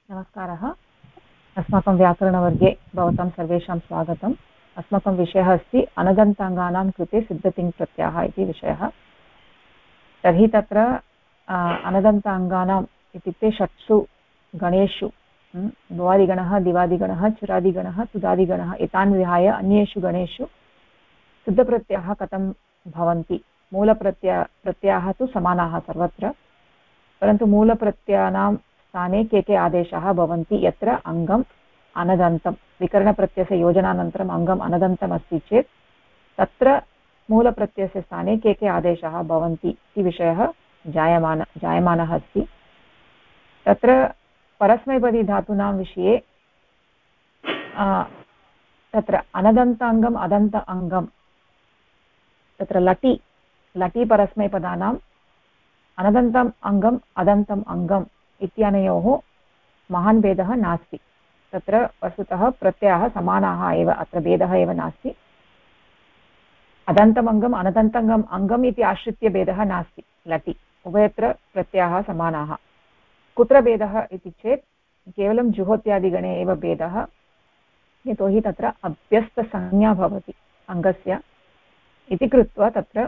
नमस्कारः। अस्माकं व्याकरणवर्गे भवतां सर्वेषां स्वागतम्। अस्माकं विषयः अस्ति अनदन्ताङ्गानां कृते सिद्धतिङ्प्रत्ययः इति विषयः। तर्हि तत्र अनदन्ताङ्गानाम् इत्युक्ते षट्सु गणेषु भ्वादिगणः, दिवादिगणः, चुरादिगणः, तुदादिगणः एतान् विहाय अन्येषु गणेषु सिद्धप्रत्ययाः कथं भवन्ति। प्रत्ययाः तु समानाः सर्वत्र, परन्तु मूलप्रत्ययानां स्थाने के आदेशाः भवन्ति यत्र अङ्गम् अनदन्तं विकरणप्रत्ययस्य योजनानन्तरम् अङ्गम् अनदन्तम् अस्ति चेत् तत्र मूलप्रत्ययस्य स्थाने के आदेशाः भवन्ति इति विषयः जायमानः अस्ति। तत्र परस्मैपदी धातूनां विषये तत्र अनदन्ताङ्गम् अदन्त अङ्गं तत्र लटि परस्मैपदानाम् अनदन्तम् अङ्गम् अदन्तम् अङ्गम् इत्यनयोः महान् भेदः नास्ति। तत्र वस्तुतः प्रत्ययाः समानाः एव, अत्र भेदः एव नास्ति। अदन्तमङ्गम् अनदन्तङ्गम् अङ्गम् इति आश्रित्य भेदः नास्ति। लटि उभयत्र प्रत्ययाः समानाः। कुत्र भेदः इति चेत् केवलं जुहोत्यादिगणे एव भेदः, यतोहि तत्र अभ्यस्तसंज्ञा भवति अङ्गस्य इति कृत्वा तत्र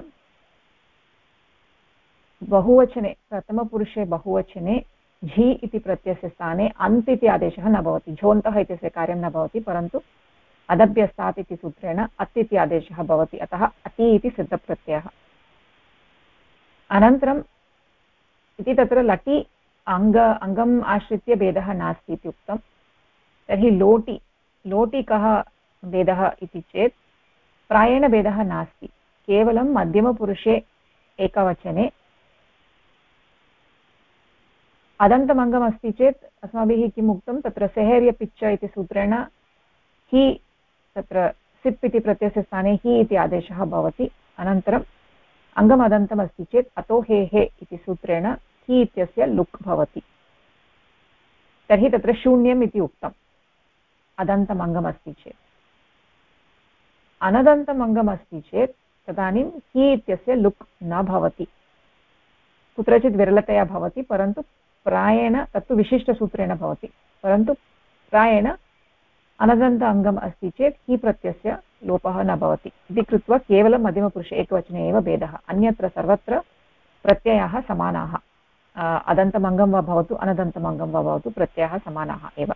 बहुवचने प्रथमपुरुषे बहुवचने झि इति प्रत्ययस्य स्थाने अन्त् इति आदेशः न भवति। झोन्तः इत्यस्य कार्यं न भवति, परन्तु अदभ्यस्तात् इति सूत्रेण अत् इति आदेशः भवति। अतः अति इति सिद्धप्रत्ययः। अनन्तरम् इति तत्र लटि अङ्गम् आश्रित्य भेदः नास्ति इति उक्तं। तर्हि लोटि कः भेदः इति चेत् प्रायेण भेदः नास्ति। केवलं मध्यमपुरुषे एकवचने अदन्तमङ्गम् अस्ति चेत् अस्माभिः किम् उक्तं, तत्र सेहेर्यपिच्च इति सूत्रेण हि, तत्र सिप् इति प्रत्ययस्य स्थाने हि इति आदेशः भवति। अनन्तरम् अङ्गम् अदन्तम् अस्ति चेत् अतो हे इति सूत्रेण हि इत्यस्य लुक् भवति। तर्हि तत्र शून्यम् इति उक्तम् अदन्तमङ्गम् अस्ति चेत्। अनदन्तमङ्गम् अस्ति चेत् तदानीं हि इत्यस्य लुक् न भवति, कुत्रचित् विरलतया भवति, परन्तु प्रायेण तत्तु विशिष्टसूत्रेण भवति, परन्तु प्रायेण अनदन्त अङ्गम् अस्ति चेत् हि प्रत्ययस्य लोपः न भवति इति कृत्वा केवलं मध्यमपुरुषे एकवचने एव भेदः। अन्यत्र सर्वत्र प्रत्ययाः समानाः। अदन्तमङ्गं वा भवतु अनदन्तमङ्गं वा भवतु, प्रत्ययाः समानाः एव।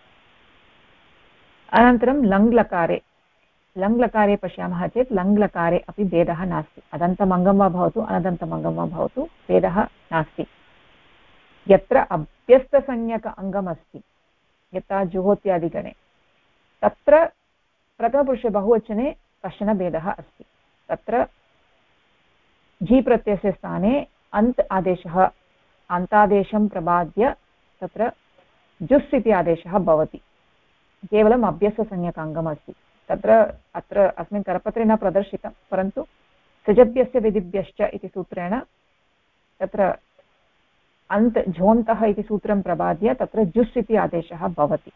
अनन्तरं लङ्लकारे पश्यामः चेत् लङ्लकारे अपि भेदः नास्ति। अदन्तमङ्गं वा भवतु अनदन्तमङ्गं वा भवतु, भेदः नास्ति। यत्र अभ्यस्तसंज्ञक अङ्गमस्ति, यथा जुहोत्यादिगणे, तत्र प्रथमपुरुषे बहुवचने कश्चन भेदः अस्ति। तत्र झि प्रत्ययस्य स्थाने अन्त् आदेशः, अन्तादेशं प्रबाद्य तत्र जुस् इति आदेशः भवति। केवलम् अभ्यस्तसंज्ञक अङ्गम् अस्ति। अत्र अस्मिन् करपत्रे न प्रदर्शितं, परन्तु सृजभ्यस्य विधिभ्यश्च इति सूत्रेण तत्र अन्त् झोन्तः इति सूत्रं प्रबाद्य तत्र जुस् इति आदेशः भवति।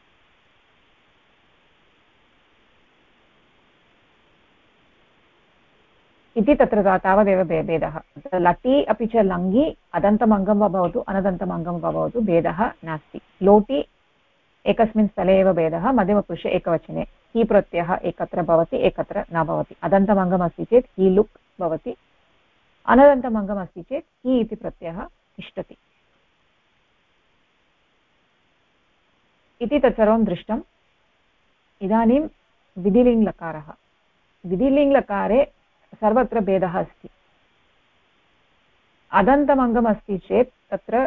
इति तत्र तावदेव भेदः। लटि अपि च लङ्गि अदन्तमङ्गं वा भवतु अनदन्तमङ्गं वा भवतु, भेदः नास्ति। लोटि एकस्मिन् स्थले एव भेदः, मध्यमपुरुषे एकवचने हि प्रत्ययः एकत्र भवति, एकत्र न भवति। अदन्तमङ्गम् अस्ति चेत् हि लुक् भवति, अनदन्तमङ्गम् अस्ति चेत् हि इति प्रत्ययः तिष्ठति इति तत्सर्वं दृष्टम्। इदानीं विधिलिङ्लकारः। विधिलिङ्लकारे सर्वत्र भेदः अस्ति। अदन्तमङ्गम् अस्ति चेत् तत्र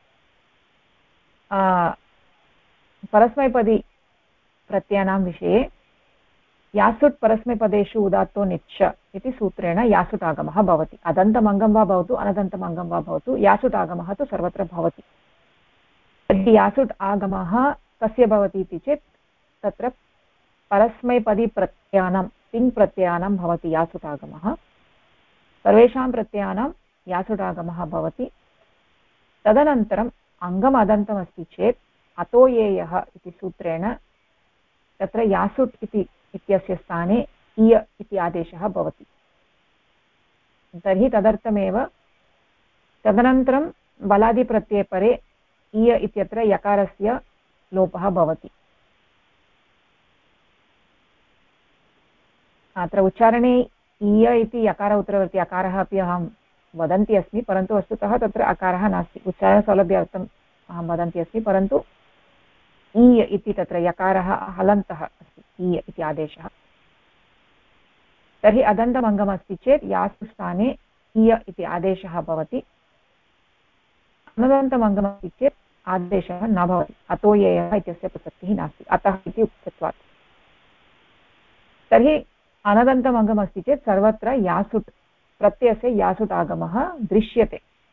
परस्मैपदी प्रत्ययानां विषये यासुट् परस्मैपदेषु उदात्तो निच्च इति सूत्रेण यासुट् आगमः भवति। अदन्तमङ्गं वा भवतु अनदन्तमङ्गं वा भवतु, यासुट् आगमः तु सर्वत्र भवति। तर्हि यासुट् आगमः कस्य भवति इति चेत् तत्र परस्मैपदी प्रत्ययानां तिङ् प्रत्ययानां भवति यासुट् आगमः। सर्वेषां प्रत्ययानां यासुट् आगमः भवति। तदनन्तरम् अङ्गम् अदन्तमस्ति चेत् अतो येयः इति सूत्रेण तत्र यासुट् इत्यस्य स्थाने इय इति आदेशः भवति। तर्हि तदर्थमेव तदनन्तरं बलादिप्रत्यये परे इय इत्यत्र यकारस्य लोपः भवति। अत्र उच्चारणे इय इति यकार उत्तरवर्ति अकारः अपि अहं वदन्ती अस्मि, परन्तु वस्तुतः तत्र अकारः नास्ति। उच्चारणसौलभ्यार्थम् अहं वदन्ती अस्मि, परन्तु ईय इति तत्र यकारः हलन्तः अस्ति, ईय इति आदेशः। तर्हि अदन्तमङ्गमस्ति चेत् यासु स्थाने इय इति आदेशः भवति। अनदन्तमङ्गमस्ति चेत् आदेशः न भवति, अतो येयः इत्यस्य प्रसक्तिः नास्ति, अतः इति उक्तत्वात्। तर्हि अनदन्तमङ्गमस्ति चेत् सर्वत्र यासुट् प्रत्ययस्य यासुट् आगमः दृश्यते।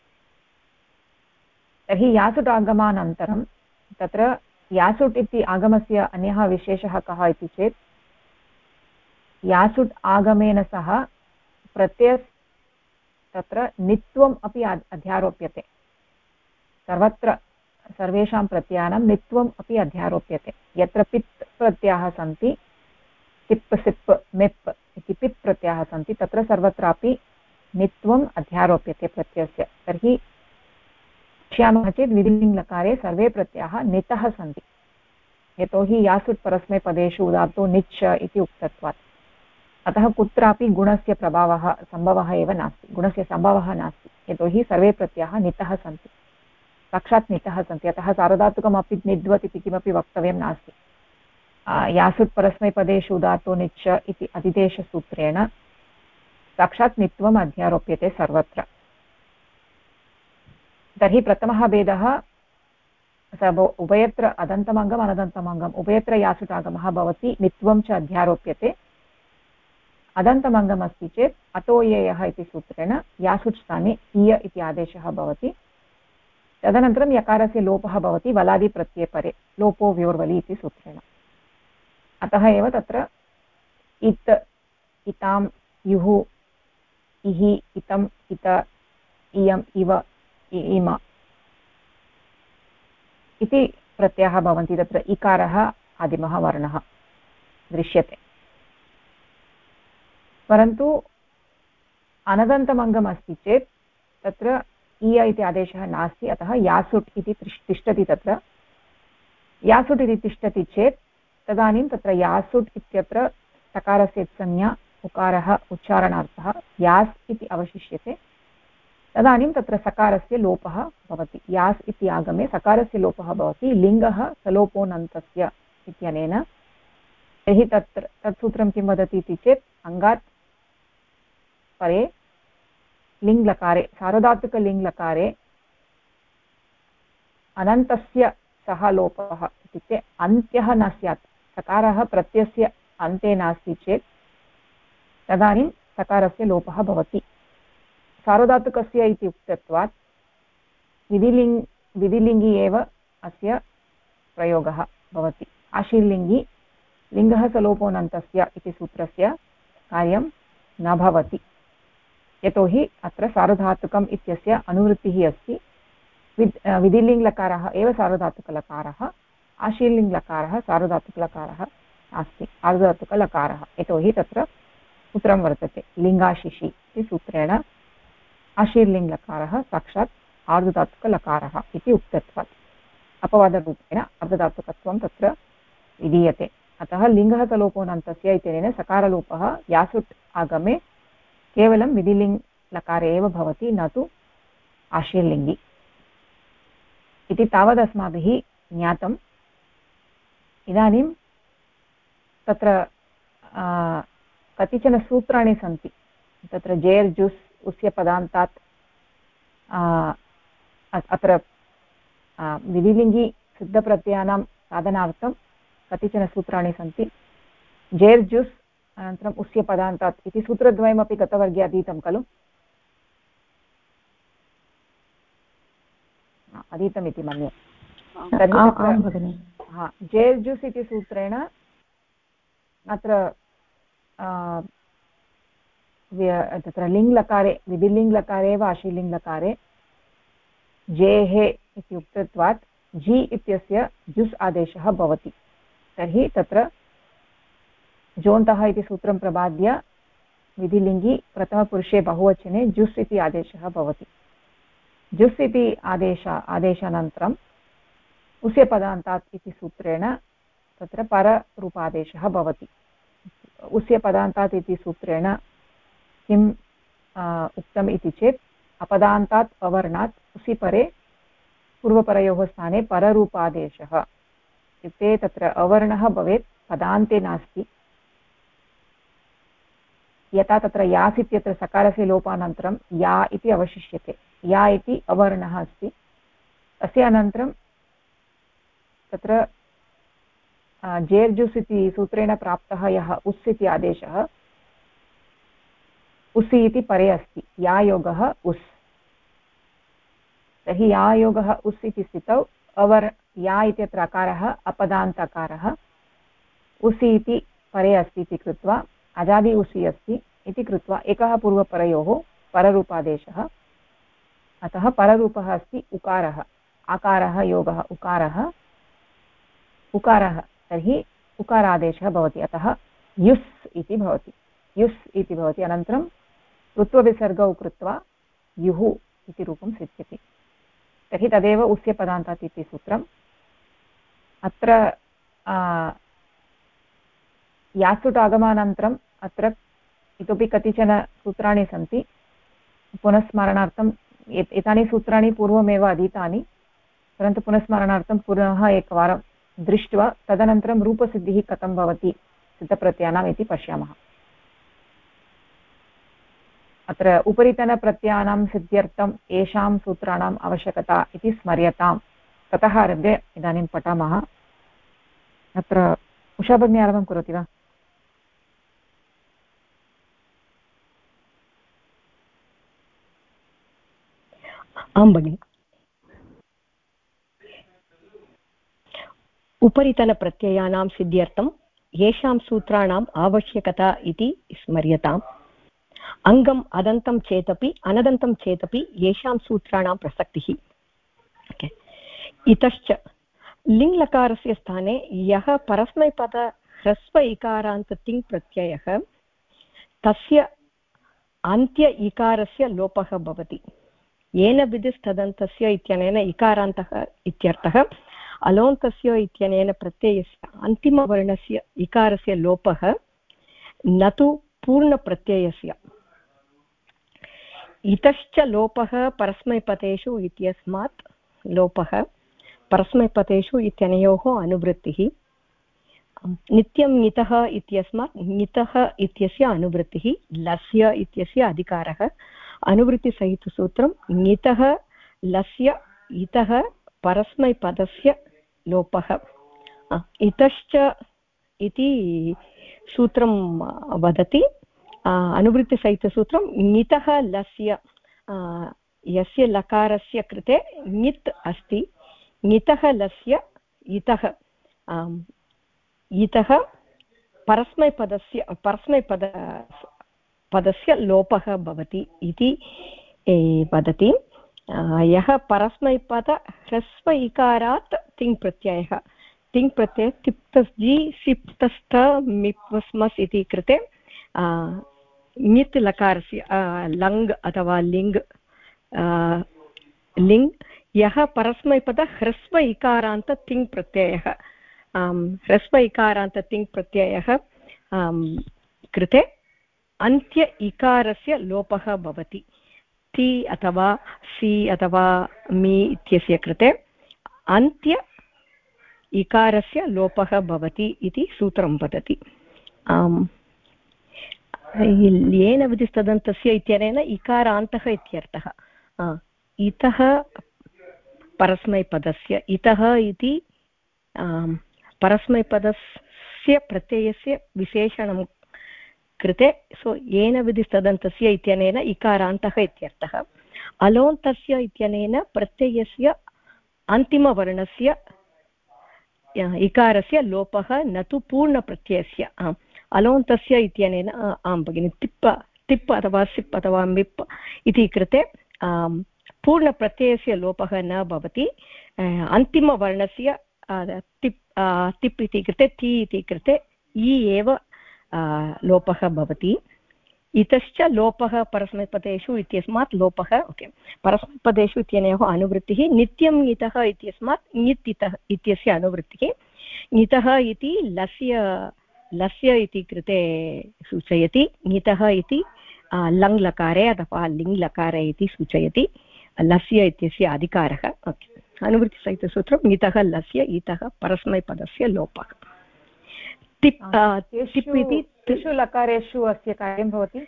तर्हि यासुट् आगमानन्तरं तत्र यासुट् इति आगमस्य अन्यः विशेषः कः इति चेत् यासुट् आगमेन सह प्रत्यय तत्र नित्वम् अपि अध्यारोप्यते। सर्वत्र सर्वेषां प्रत्ययानां नित्वम् अपि अध्यारोप्यते। यत्र पित् प्रत्ययाः सन्ति, तिप् सिप् मिप् इति पित् प्रत्ययाः सन्ति, तत्र सर्वत्रापि नित्वम् अध्यारोप्यते प्रत्ययस्य। तर्हि पश्यामः चेत् विधिलिङ्गकारे सर्वे प्रत्ययाः नितः सन्ति, यतोहि यासुट् परस्मैपदेषु उदात्तो निच् इति उक्तत्वात्। अतः कुत्रापि गुणस्य प्रभावः सम्भवः एव नास्ति, गुणस्य सम्भवः नास्ति, यतोहि सर्वे प्रत्ययाः नितः सन्ति, साक्षात् नितः सन्ति। अतः सार्वधातुकमपि निद्वत् इति किमपि वक्तव्यं नास्ति। यासुट् परस्मैपदेषु उदात्तो निच् इति अधिदेशसूत्रेण साक्षात् नित्वम् अध्यारोप्यते सर्वत्र। तर्हि प्रथमः भेदः उभयत्र अदन्तमङ्गम् अनदन्तमङ्गम् उभयत्र यासुट् आगमः भवति, नित्वं च अध्यारोप्यते। अदन्तमङ्गम् अस्ति चेत् अतो येयः इति सूत्रेण यासुट् स्थाने इय इति आदेशः भवति। तदनन्तरं यकारस्य लोपः भवति वलादिप्रत्यये परे, लोपो व्योर्वलि इति सूत्रेण। अतः एव तत्र इत्, इतां, युः, इहि, इतं, इत, इयम्, इव, इम इति प्रत्ययाः भवन्ति। तत्र इकारः आदिमः वर्णः दृश्यते। परन्तु अनदन्तमङ्गम् अस्ति चेत् तत्र इय इति आदेशः नास्ति, अतः यासुट् इति तिष्ठति। तत्र यासुट् इति तिष्ठति चेत् तदानीं तत्र यासुट् इत्यत्र सकारस्य संज्ञा उकारः उच्चारणार्थः यास् इति अवशिष्यते। तदानीं तत्र सकारस्य लोपः भवति। यास् इति आगमे सकारस्य लोपः भवति, लिङ्गः सलोपोऽनन्तस्य इत्यनेन। तर्हि तत्र तत्सूत्रं किं वदति इति चेत् अङ्गात् परे लिङ्लकारे, सार्वधातुकलिङ्लकारे अनन्तस्य सः लोपः, इत्युक्ते अन्त्यः न स्यात्, सकारः प्रत्ययस्य अन्ते नास्ति चेत् तदानीं सकारस्य लोपः भवति। सार्वधातुकस्य इति उक्तत्वात् विधिलिङ्गि एव अस्य प्रयोगः भवति। आशीर्लिङ्गि लिङ्गः सलोपोऽनन्तस्य इति सूत्रस्य कार्यं न भवति, यतोहि अत्र सार्वधातुकम् इत्यस्य अनुवृत्तिः अस्ति। विधिलिङ्लकारः एव सार्वधातुकलकारः, आशीर्लिङ्लकारः सार्वधातुकलकारः नास्ति, आर्धधातुकलकारः, यतोहि तत्र सूत्रं वर्तते लिङ्गाशिषि इति सूत्रेण आशीर्लिङ्लकारः साक्षात् आर्धधातुकलकारः इति उक्तत्वात् अपवादरूपेण अर्धधातुकत्वं तत्र विधीयते। अतः लिङ्गः सलोपोऽनन्तस्य इत्यनेन सकारलोपः यासुट् आगमे केवलं विधिलिङ्लकारे एव भवति, न तु आशीर्लिङ्गि इति तावदस्माभिः ज्ञातम्। इदानीं तत्र कतिचन सूत्राणि सन्ति। तत्र जेर् जुस् उस्य पदान्तात् अत्र विधिलिङ्गि सिद्धप्रत्ययानां साधनार्थं कतिचन सूत्राणि सन्ति। जेर् जुस् अनन्तरम् उस्य पदान्तात् इति सूत्रद्वयमपि गतवर्गे अधीतं खलु? अधीतमिति मन्ये। तर्हि जेर् जुस् इति सूत्रेण अत्र तत्र लिङ्लकारे, विधिलिङ्लकारे एव आशीर्लिङ्लकारे जेः इति उक्तत्वात् जि इत्यस्य जुस् आदेशः भवति। तर्हि तत्र जोन्तः इति सूत्रं प्रबाद्य विधिलिङ्गि प्रथमपुरुषे बहुवचने जुस् इति आदेशः भवति। जुस् इति आदेशानन्तरं उस्यपदान्तात् इति सूत्रेण तत्र पररूपादेशः भवति। उस्यपदान्तात् इति सूत्रेण किम् उक्तम् इति चेत् अपदान्तात् अवर्णात् उसिपरे पूर्वपरयोः स्थाने पररूपादेशः इत्युक्ते तत्र अवर्णः भवेत्, पदान्ते नास्ति। यथा तत्र यास् इत्यत्र सकारस्य लोपानन्तरं या इति अवशिष्यते, या इति अवर्णः अस्ति, तस्य अनन्तरं तत्र जेर्जुस् इति सूत्रेण प्राप्तः यः उस् इति आदेशः उसि इति परे अस्ति, या योगः उस्। तर्हि या योगः उस् इति स्थितौ या इत्यत्र अकारः अपदान्तकारः, उसि इति परे अस्ति इति कृत्वा अजादि उसि अस्ति इति कृत्वा एकः पूर्वपरयोः पररूपादेशः। अतः पररूपः अस्ति उकारः, आकारः योगः उकारः, तर्हि उकारादेशः भवति। अतः युस् इति भवति। अनन्तरं ऋत्वविसर्गौ कृत्वा युः इति रूपं सिद्ध्यति। तर्हि तदेव उस्यपदान्तात् इति सूत्रम्। अत्र यासुट् आगमानन्तरम् अत्र इतोपि कतिचन सूत्राणि सन्ति। पुनस्मरणार्थम् एतानि सूत्राणि पूर्वमेव अधीतानि, परन्तु पुनस्मरणार्थं पुनः एकवारं दृष्ट्वा तदनन्तरं रूपसिद्धिः कथं भवति सिद्धप्रत्ययानाम् इति पश्यामः। अत्र उपरितनप्रत्ययानां सिद्ध्यर्थम् येषां सूत्राणाम् आवश्यकता इति स्मर्यताम्। ततः आरभ्य इदानीं पठामः। अत्र उषा भगिनी आरम्भं करोति वा? आं भगिनि। उपरितनप्रत्ययानां सिद्ध्यर्थं येषां सूत्राणाम् आवश्यकता इति स्मर्यताम्। अङ्गम् अदन्तं चेदपि अनदन्तं चेदपि येषां सूत्राणां प्रसक्तिः। इतश्च लिङ्लकारस्य स्थाने यः परस्मैपद ह्रस्व इकारान्त तिङ् प्रत्ययः तस्य अन्त्य इकारस्य लोपः भवति। येन विधिस्तदन्तस्य इत्यनेन इकारान्तः इत्यर्थः। अलोन्तस्य इत्यनेन प्रत्ययस्य अन्तिमवर्णस्य इकारस्य लोपः न तु पूर्णप्रत्ययस्य। इतश्च लोपः परस्मैपदेषु इत्यस्मात् लोपः परस्मैपदेषु इत्यनयोः अनुवृत्तिः। नित्यं ङितः इत्यस्मात् ङितः इत्यस्य अनुवृत्तिः, लस्य इत्यस्य अधिकारः। अनुवृत्तिसहितसूत्रं ङितः लस्य इतः परस्मैपदस्य लोपः। इतश्च इति सूत्रं वदति। अनुवृत्तिसहितसूत्रं ङितः लस्य, यस्य लकारस्य कृते ङित् अस्ति, ङितः लस्य इतः परस्मैपदस्य लोपः भवति इति वदति। यः परस्मैपद ह्रस्व इकारात् तिङ् प्रत्ययः, तिङ् प्रत्ययः तिप्तस्जि सिप्तस्थ मिप्वस्मस् इति कृते ङित् लकारस्य लङ् अथवा लिङ् यः परस्मैपद ह्रस्व इकारान्त तिङ् प्रत्ययः, ह्रस्व इकारान्त तिङ् प्रत्ययः कृते अन्त्य इकारस्य लोपः भवति। ति अथवा सि अथवा मि इत्यस्य कृते अन्त्य इकारस्य लोपः भवति इति सूत्रं वदति। येन विधिस्तदन्तस्य इत्यनेन इकारान्तः इत्यर्थः। इतः परस्मैपदस्य, इतः इति परस्मैपदस्य प्रत्ययस्य विशेषणं कृते, सो येन विधिस्तदन्तस्य इत्यनेन इकारान्तः इत्यर्थः। अलोन्तस्य इत्यनेन प्रत्ययस्य अन्तिमवर्णस्य इकारस्य लोपः न तु पूर्णप्रत्ययस्य। अलोन्तस्य इत्यनेन आं भगिनि तिप् अथवा सिप् अथवा मिप् इति कृते पूर्णप्रत्ययस्य लोपः न भवति। अन्तिमवर्णस्य तिप् इति कृते ति इति कृते इ एव लोपः भवति। इतश्च लोपः परस्मैपदेषु इत्यस्मात् लोपः ओके परस्मैपदेषु इत्यनयोः अनुवृत्तिः नित्यम् इतः इत्यस्मात् ङित् इतः इत्यस्य अनुवृत्तिः ङितः इति लस्य इति कृते सूचयति ङितः इति लङ् लकारे अथवा लिङ् लकारे इति सूचयति लस्य इत्यस्य अधिकारः ओके अनुवृत्तिसहितसूत्रं ङितः लस्य इतः परस्मैपदस्य लोपः टिप् इति त्रिषु लकारेषु अस्य कार्यं भवति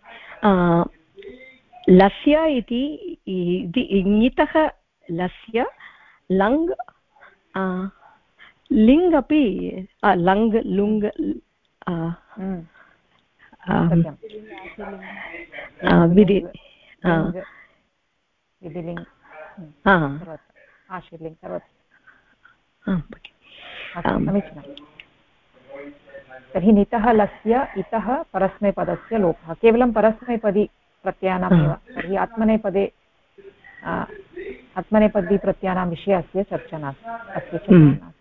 लस्य इति ङितः लस्य लङ् लिङ् अपि लङ् लुङ् समीचीनम् तर्हि नितः लस्य इतः परस्मैपदस्य लोपः केवलं परस्मैपदी प्रत्ययानामेव तर्हि आत्मनेपदी प्रत्ययानां विषये अस्य चर्चा नास्ति अस्य चर्चा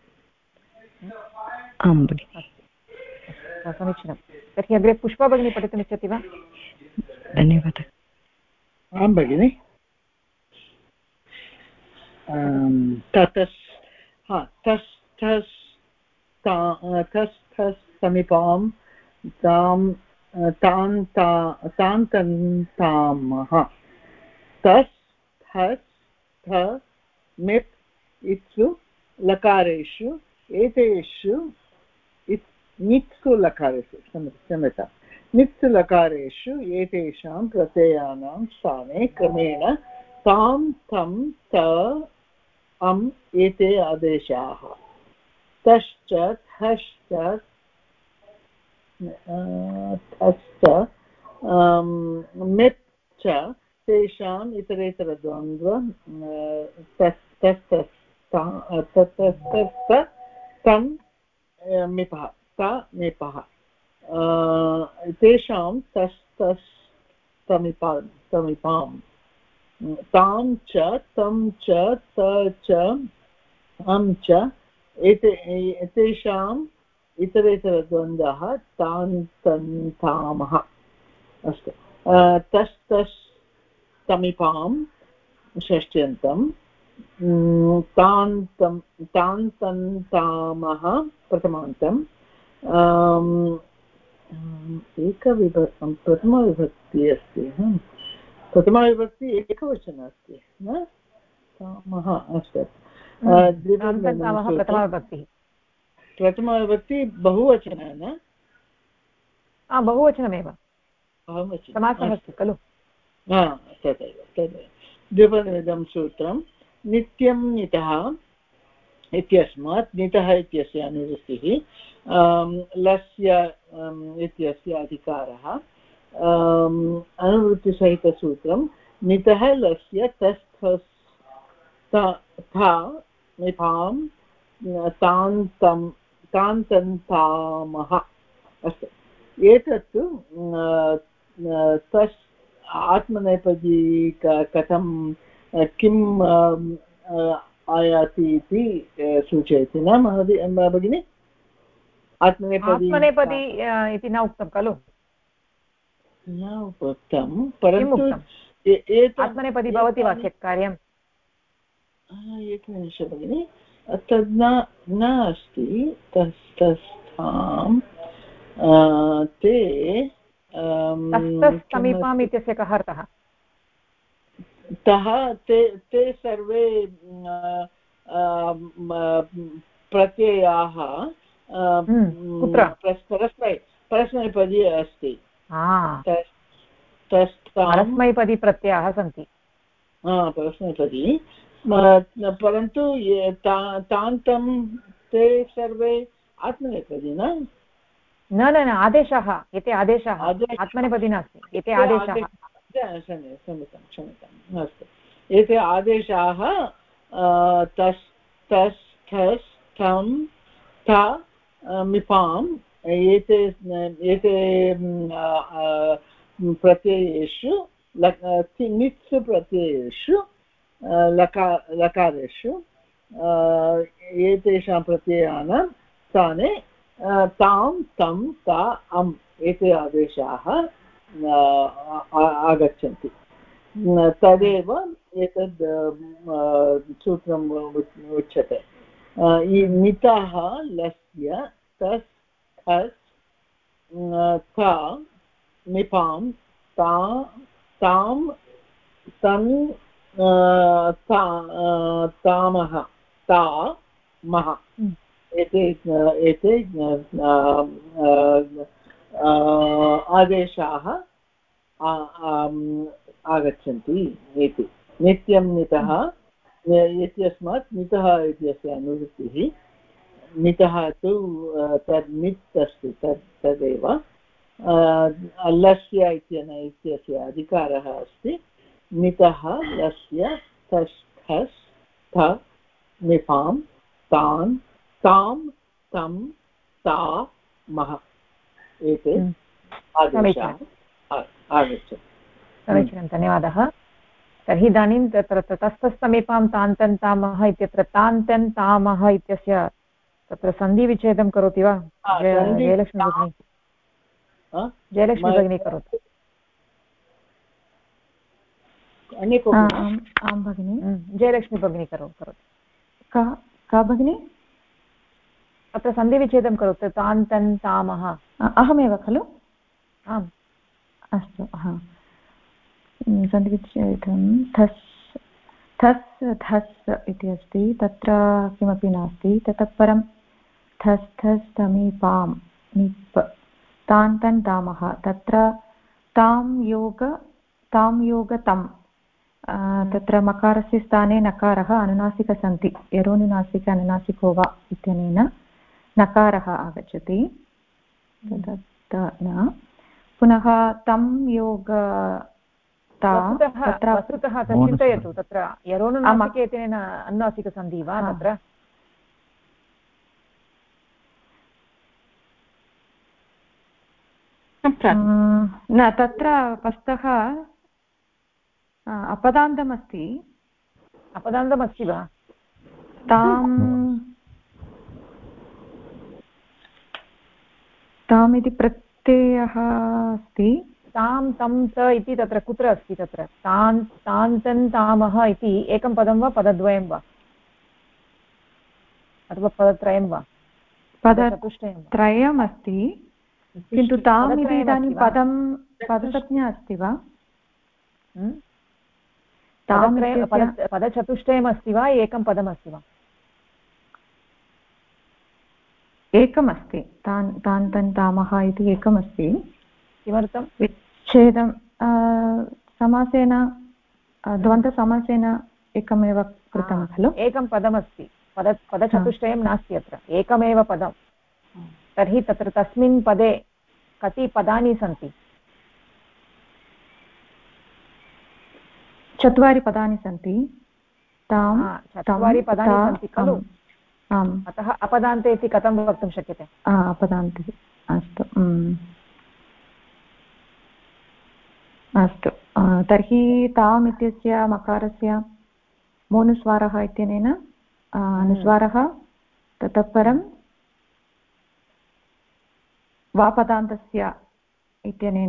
नास्ति समीचीनं तर्हि अग्रे पुष्पा भगिनी पठितुमिच्छति वा धन्यवादः आं भगिनि तस् समीपां तान्तन्तामः तस् थस् थ मिप् इत्सु लकारेषु एतेषु नित्सु लकारेषु क्षम्यतां नित्सु लकारेषु एतेषां प्रत्ययानां स्थाने क्रमेण तां तं त अम् एते आदेशाः तश्च थश्च मित् च तेषाम् इतरेतरद्वन्द्व तं मिपः त मिपः तेषां तमिपां तां च तं च त च अं च एतेषाम् इतरेतरद्वन्द्वः तान्तन्तामः अस्तु तस् समीपां षष्ट्यन्तं तान्तन्तामः प्रथमान्तं प्रथमाविभक्ति अस्ति प्रथमाविभक्ति एकवचन अस्ति न तामः अस्तु प्रथमाविभक्ति बहुवचन न बहुवचनमेव समासः अस्ति खलु तदेव द्विपदमिदं सूत्रं नित्यं नितः इत्यस्मात् नितः इत्यस्य अनुवृत्तिः लस्य इत्यस्य अधिकारः अनुवृत्तिसहितसूत्रं नितः लस्य तस्थथा निपां तान्तन्तामः अस्तु एतत्तु तस् आत्मनेपदी कथं किम् आयाति इति सूचयति न महोदय भगिनि आत्मनेपदी इति न उक्तं खलु न उक्तं परन्तु आत्मनेपदी भवति वा कार्यम् एकनिमिषं भगिनि तद् न अस्ति तस्थां ते समीपाम् इत्यस्य कः अर्थः ते सर्वे प्रत्ययाः परस्मैपदी अस्ति परस्मैपदी प्रत्ययाः सन्ति परस्मैपदी परन्तु तान्तं ते सर्वे आत्मनेपदी न आदेशाः एते आदेशाः आत्मनेपदी नास्ति एते आदेशाः क्षम्यताम् अस्तु एते आदेशाः तस् थस् थं थ मिपाम् एते प्रत्ययेषु नित्सु प्रत्ययेषु लकारेषु एतेषां प्रत्ययानां स्थाने तां तं ता अम् एते आदेशाः आगच्छन्ति तदेव एतद् सूत्रम् उच्यते नितः लस्य तस् थस् था निपां ता तां तं तामः ता मः एते आदेशाः आगच्छन्ति इति नित्यं नितः इत्यस्मात् नितः इत्यस्य अनुवृत्तिः नितः तु तद् नित् अस्ति तदेव लस्य इत्यस्य अधिकारः अस्ति नितः लस्य तस् थस् थ निपां तान् तां तं ता मः एते आदेशाः आगच्छन्ति समीचीनं धन्यवादः तर्हि इदानीं तत्र ततस्तसमीपां तान्तन् तामः इत्यत्र तान्तन् तामः इत्यस्य तत्र सन्धिविच्छेदं करोति वा जयलक्ष्मी भगिनी करोतु आं भगिनि जयलक्ष्मी भगिनी करोतु का भगिनि अत्र सन्धिविच्छेदं करोतु तान्तन् तामः अहमेव खलु आम् अस्तु सन्धिविच्छेदं थस् थस् धस् इति अस्ति तत्र किमपि नास्ति ततः परं थस् थस् समीपां निप् तान्तन् तामः तत्र तां योग तं तत्र मकारस्य स्थाने नकारः अनुनासिकसन्ति यरोनुनासिक अनुनासिको वा इत्यनेन नकारः आगच्छति न पुनः तं योग वस्तुतः चिन्तयतु तत्र यरोनुनासिके इत्यनेन अनुनासिकसन्धिः वा तत्र न तत्र वस्तुतः अपदान्तमस्ति वा ताम् इति प्रत्ययः अस्ति तां तं त इति तत्र कुत्र अस्ति तत्र तान्तन् तामः इति एकं पदं वा पदद्वयं वा अथवा पदत्रयं वा पदत्रयम् अस्ति किन्तु ताम् इति इदानीं पदसंज्ञा अस्ति वा पदचतुष्टयमस्ति वा एकं पदमस्ति वा एकमस्ति तान्तन् तामः इति एकमस्ति किमर्थं विच्छेदं समासेन द्वन्द्वसमासेन एकमेव कृतं खलु एकं पदमस्ति पदचतुष्टयं नास्ति अत्र एकमेव पदं तर्हि तत्र तस्मिन् पदे कति पदानि सन्ति 4 पदानि सन्ति 4 पदानि सन्ति खलु अतः अपदान्ते इति कथं वक्तुं शक्यते अपदान्ते अस्तु अस्तु तर्हि ताम् इत्यस्य मकारस्य मोनुस्वारः इत्यनेन अनुस्वारः ततः परं वापदान्तस्य इत्यनेन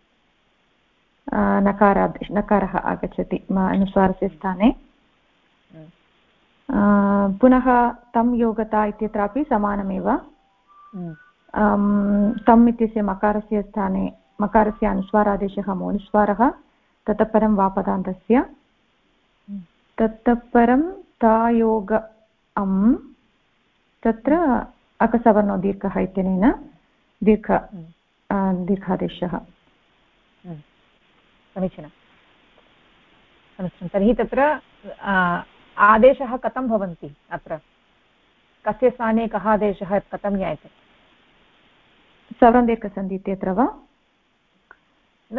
नकारः आगच्छति अनुस्वारस्य स्थाने पुनः तं योगता इत्यत्रापि समानमेव तम् इत्यस्य मकारस्य स्थाने मकारस्य अनुस्वारादेशः मोनुस्वारः ततः परं वापदान्तस्य ततः परं तायोग तत्र अकसवर्णो दीर्घः इत्यनेन दीर्घादेशः समीचीनं तर्हि तत्र आदेशः कथं भवन्ति अत्र कस्य स्थाने कः आदेशः कथं ज्ञायते सवर्णदीर्घसन्धि इत्यत्र वा न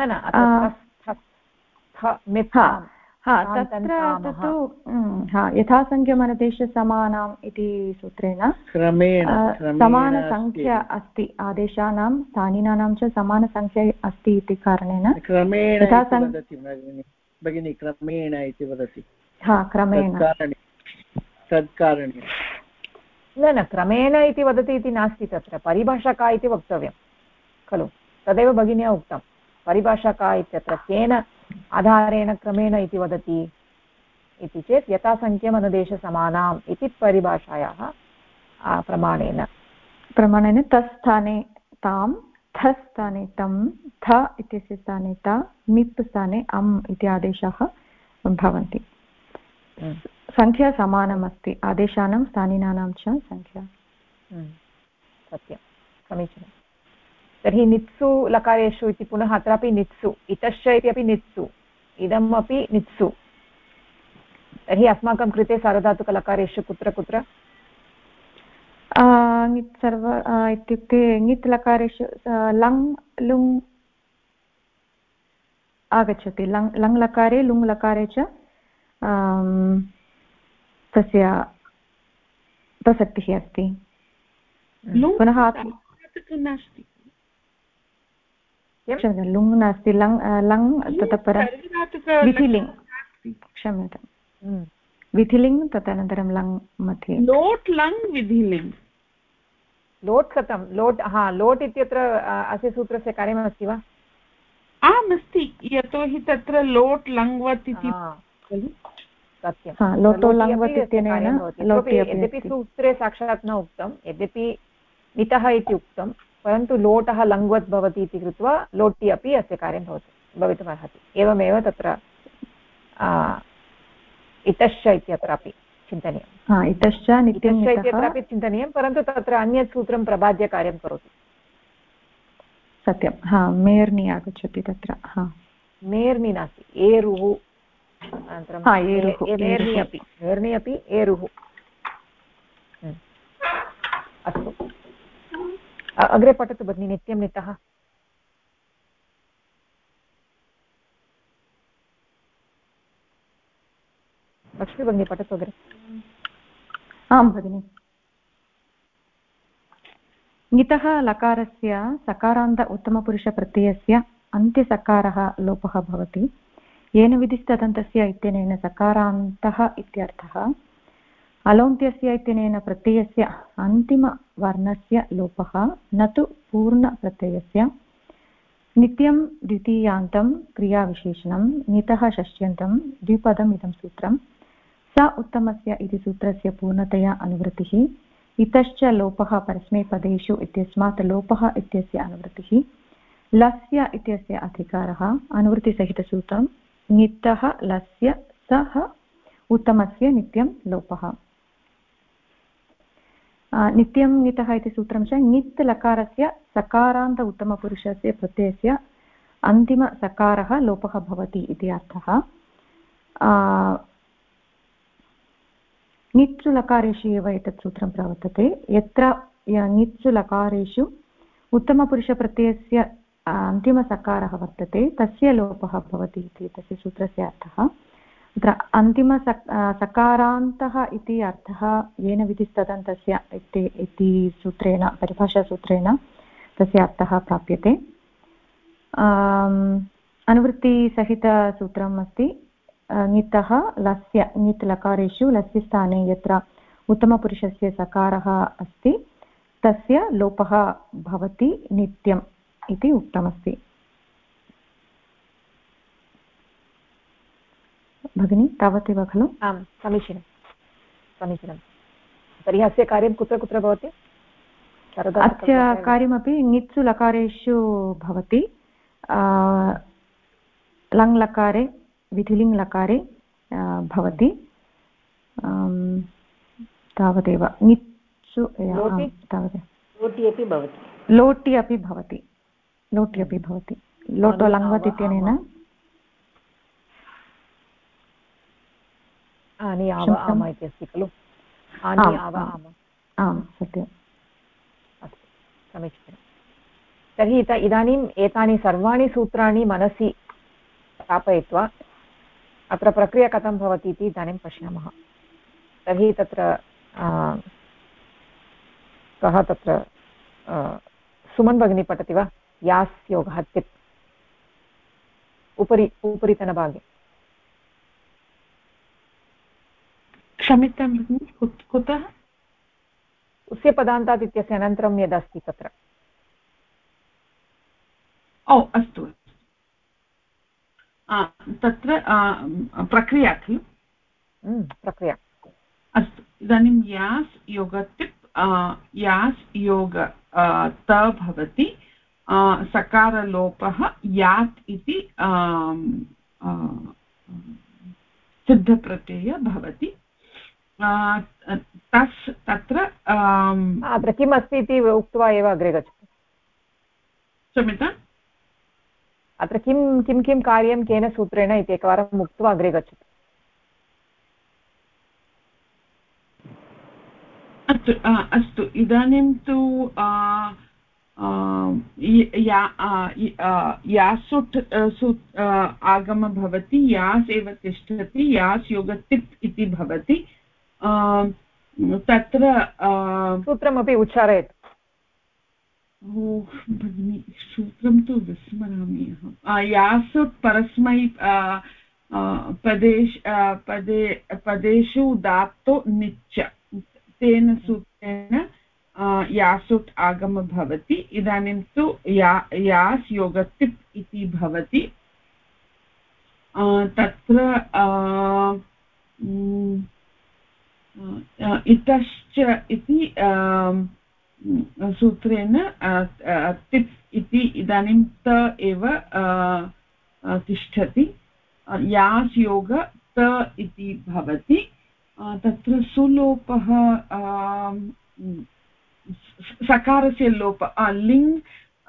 तत्र तु यथासंख्यमनदेशसमानाम् इति सूत्रेण समानसंख्या अस्ति आदेशानां स्थानिनानां च समानसंख्या अस्ति इति कारणेन भगिनी क्रमेण इति वदति क्रमेण तत्कारणे न क्रमेण इति वदति इति नास्ति तत्र परिभाषा का इति वक्तव्यं खलु तदेव भगिन्या उक्तं परिभाषा का इत्यत्र केन आधारेण क्रमेण इति वदति इति चेत् यथासङ्ख्यम् अनुदेशसमानाम् इति परिभाषायाः प्रमाणेन तस्थाने तां थस्थाने तं थ इत्यस्य स्थाने ता निप् स्थाने अम् इति आदेशाः भवन्ति सङ्ख्या समानमस्ति आदेशानां स्थानिनानां च संख्या सत्यं समीचीनं तर्हि नित्सु लकारेषु इति पुनः अत्रापि नित्सु इतश्च इति अपि नित्सु इदम् अपि नित्सु तर्हि अस्माकं कृते सार्वधातुकलकारेषु कुत्र कुत्र ङित् सर्व इत्युक्ते ङित् लकारेषु लङ् लुङ् आगच्छति लङ् लकारे लुङ् लकारे च तस्य प्रसक्तिः अस्ति पुनः लुङ् नास्ति लङ् ततः परं विधिलिङ् क्षम्यतां विधिलिङ् तदनन्तरं लङ् मध्ये लोट् लङ् विधिलिङ् लोट् कथं लोट् इत्यत्र अस्य सूत्रस्य कार्यमस्ति वा आम् अस्ति यतोहि तत्र लोट् लङ्वत् इति खलु सत्यं लोटो लङ्वत् इत्यनेन यद्यपि सूत्रे साक्षात् न उक्तं यद्यपि नितः इति उक्तं परन्तु लोटः लङ्वत् भवति इति कृत्वा लोटि अपि अस्य कार्यं भवितुमर्हति एवमेव तत्र इतश्च इत्यत्रापि चिन्तनीयम् इतश्च नित्यम् इत्यत्रापि चिन्तनीयं परन्तु तत्र अन्यत् सूत्रं प्रबाद्य कार्यं करोति सत्यं मेर्नि आगच्छति तत्र मेर्नि नास्ति एरुः अनन्तरं मेर्नि अपि एरुः अस्तु अग्रे पठतु भगिनि नित्यं नितः लक्ष्मी भगिनी पठतु अग्रे आं भगिनि ङितः लकारस्य सकारान्त उत्तमपुरुषप्रत्ययस्य अन्त्यसकारः लोपः भवति येन विधिस्तदन्तस्य इत्यनेन सकारान्तः इत्यर्थः अलोन्त्यस्य इत्यनेन प्रत्ययस्य अन्तिमवर्णस्य लोपः न तु पूर्णप्रत्ययस्य नित्यं द्वितीयान्तं क्रियाविशेषणं ङितः षष्ट्यन्तं द्विपदम् इदं सूत्रं स उत्तमस्य इति सूत्रस्य पूर्णतया अनुवृत्तिः इतश्च लोपः परस्मैपदेषु इत्यस्मात् लोपः इत्यस्य अनुवृत्तिः लस्य इत्यस्य अधिकारः अनुवृत्तिसहितसूत्रं ङितः लस्य सः उत्तमस्य नित्यं लोपः नित्यं ङितः इति सूत्रं च ङित् लकारस्य सकारान्त उत्तमपुरुषस्य प्रत्ययस्य अन्तिमसकारः लोपः भवति इति अर्थः ङित्सु लकारेषु एव एतत् सूत्रं प्रवर्तते यत्र ङित्सु लकारेषु उत्तमपुरुषप्रत्ययस्य अन्तिमसकारः वर्तते तस्य लोपः भवति इति तस्य सूत्रस्य अर्थः अत्र सकारान्तः इति अर्थः येन विधिस्तदन्तस्य इति सूत्रेण परिभाषासूत्रेण तस्य अर्थः प्राप्यते अनुवृत्तिसहितसूत्रम् अस्ति ङितः लस्य ङित् लकारेषु लस्य स्थाने यत्र उत्तमपुरुषस्य सकारः अस्ति तस्य लोपः भवति नित्यम् इति उक्तमस्ति भगिनी तावदेव खलु आम् समीचीनं तर्हि अस्य कार्यं कुत्र कुत्र भवति अस्य कार्यमपि ङित्सु लकारेषु भवति लङ् लकारे विधिलिङ् लकारे भवति तावदेव ङित्सु तावदेव लोटि अपि भवति लोटो लङ्वत् इत्यनेन आनि आव आम इति अस्ति खलु आनि आव आम आम् सत्यम् अस्तु समीचीनं तर्हि इदानीम् एतानि सर्वाणि सूत्राणि मनसि स्थापयित्वा अत्र प्रक्रिया कथं भवति इति इदानीं पश्यामः तर्हि तत्र कः तत्र सुमन् भगिनी पठति वा यास्योगः तिप् उपरितनभागे क्षम्यतां कुतः उस्य पदान्तात् इत्यस्य अनन्तरं यदस्ति तत्र ओ अस्तु तत्र प्रक्रिया खलु प्रक्रिया अस्तु इदानीं यास् योगतिप् यास् योग त भवति सकारलोपः यात् इति सिद्धप्रत्यय भवति तस् तत्र अत्र किम् अस्ति इति उक्त्वा एव अग्रे गच्छतु क्षम्यताम् अत्र किं किं किं कार्यं केन सूत्रेण इति एकवारम् उक्त्वा अग्रे गच्छतु अस्तु इदानीं तु यासुट् आगम भवति यास् एव तिष्ठति यास् योगतिप् इति भवति तत्र सूत्रमपि उच्चारयतु भगिनि सूत्रं तु विस्मरामि अहं यासुट् परस्मै पदेषु धातो निच्च तेन सूत्रेण यासुट् आगम भवति इदानीं तु यास् योगतिप् इति भवति तत्र इतश्च इति सूत्रेण तिप् इति इदानीं त एव तिष्ठति यास् योग त इति भवति तत्र सुलोपः सकारस्य लोप लिङ्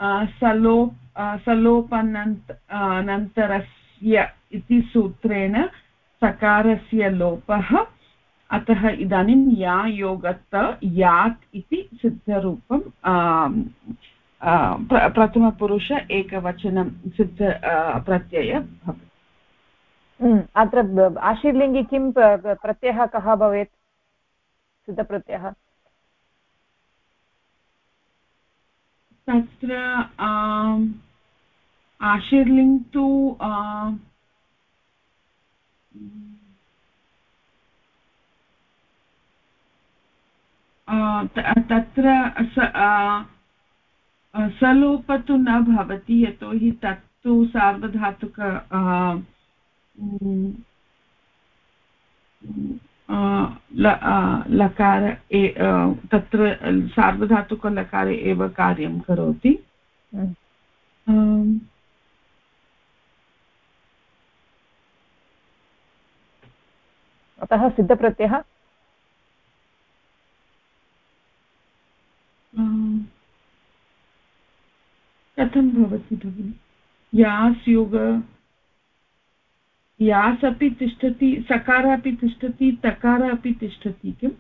सलोपनन्तरस्य इति सूत्रेण सकारस्य लोपः अतः इदानीं या योगत यात् इति सिद्धरूपं प्रथमपुरुष एकवचनं सिद्ध प्रत्यय भवति अत्र आशीर्लिङ्गि किं प्रत्ययः कः भवेत् सिद्धप्रत्ययः तत्र आशीर्लिङ् तु तत्र सलोप तु न भवति यतोहि तत्तु सार्वधातुक लकार तत्र सार्वधातुकलकारे एव कार्यं करोति अतः सिद्धप्रत्ययः कथं भवति भगिनि यास् योग यास् अपि तिष्ठति सकारः अपि तिष्ठति तकारः अपि तिष्ठति किम्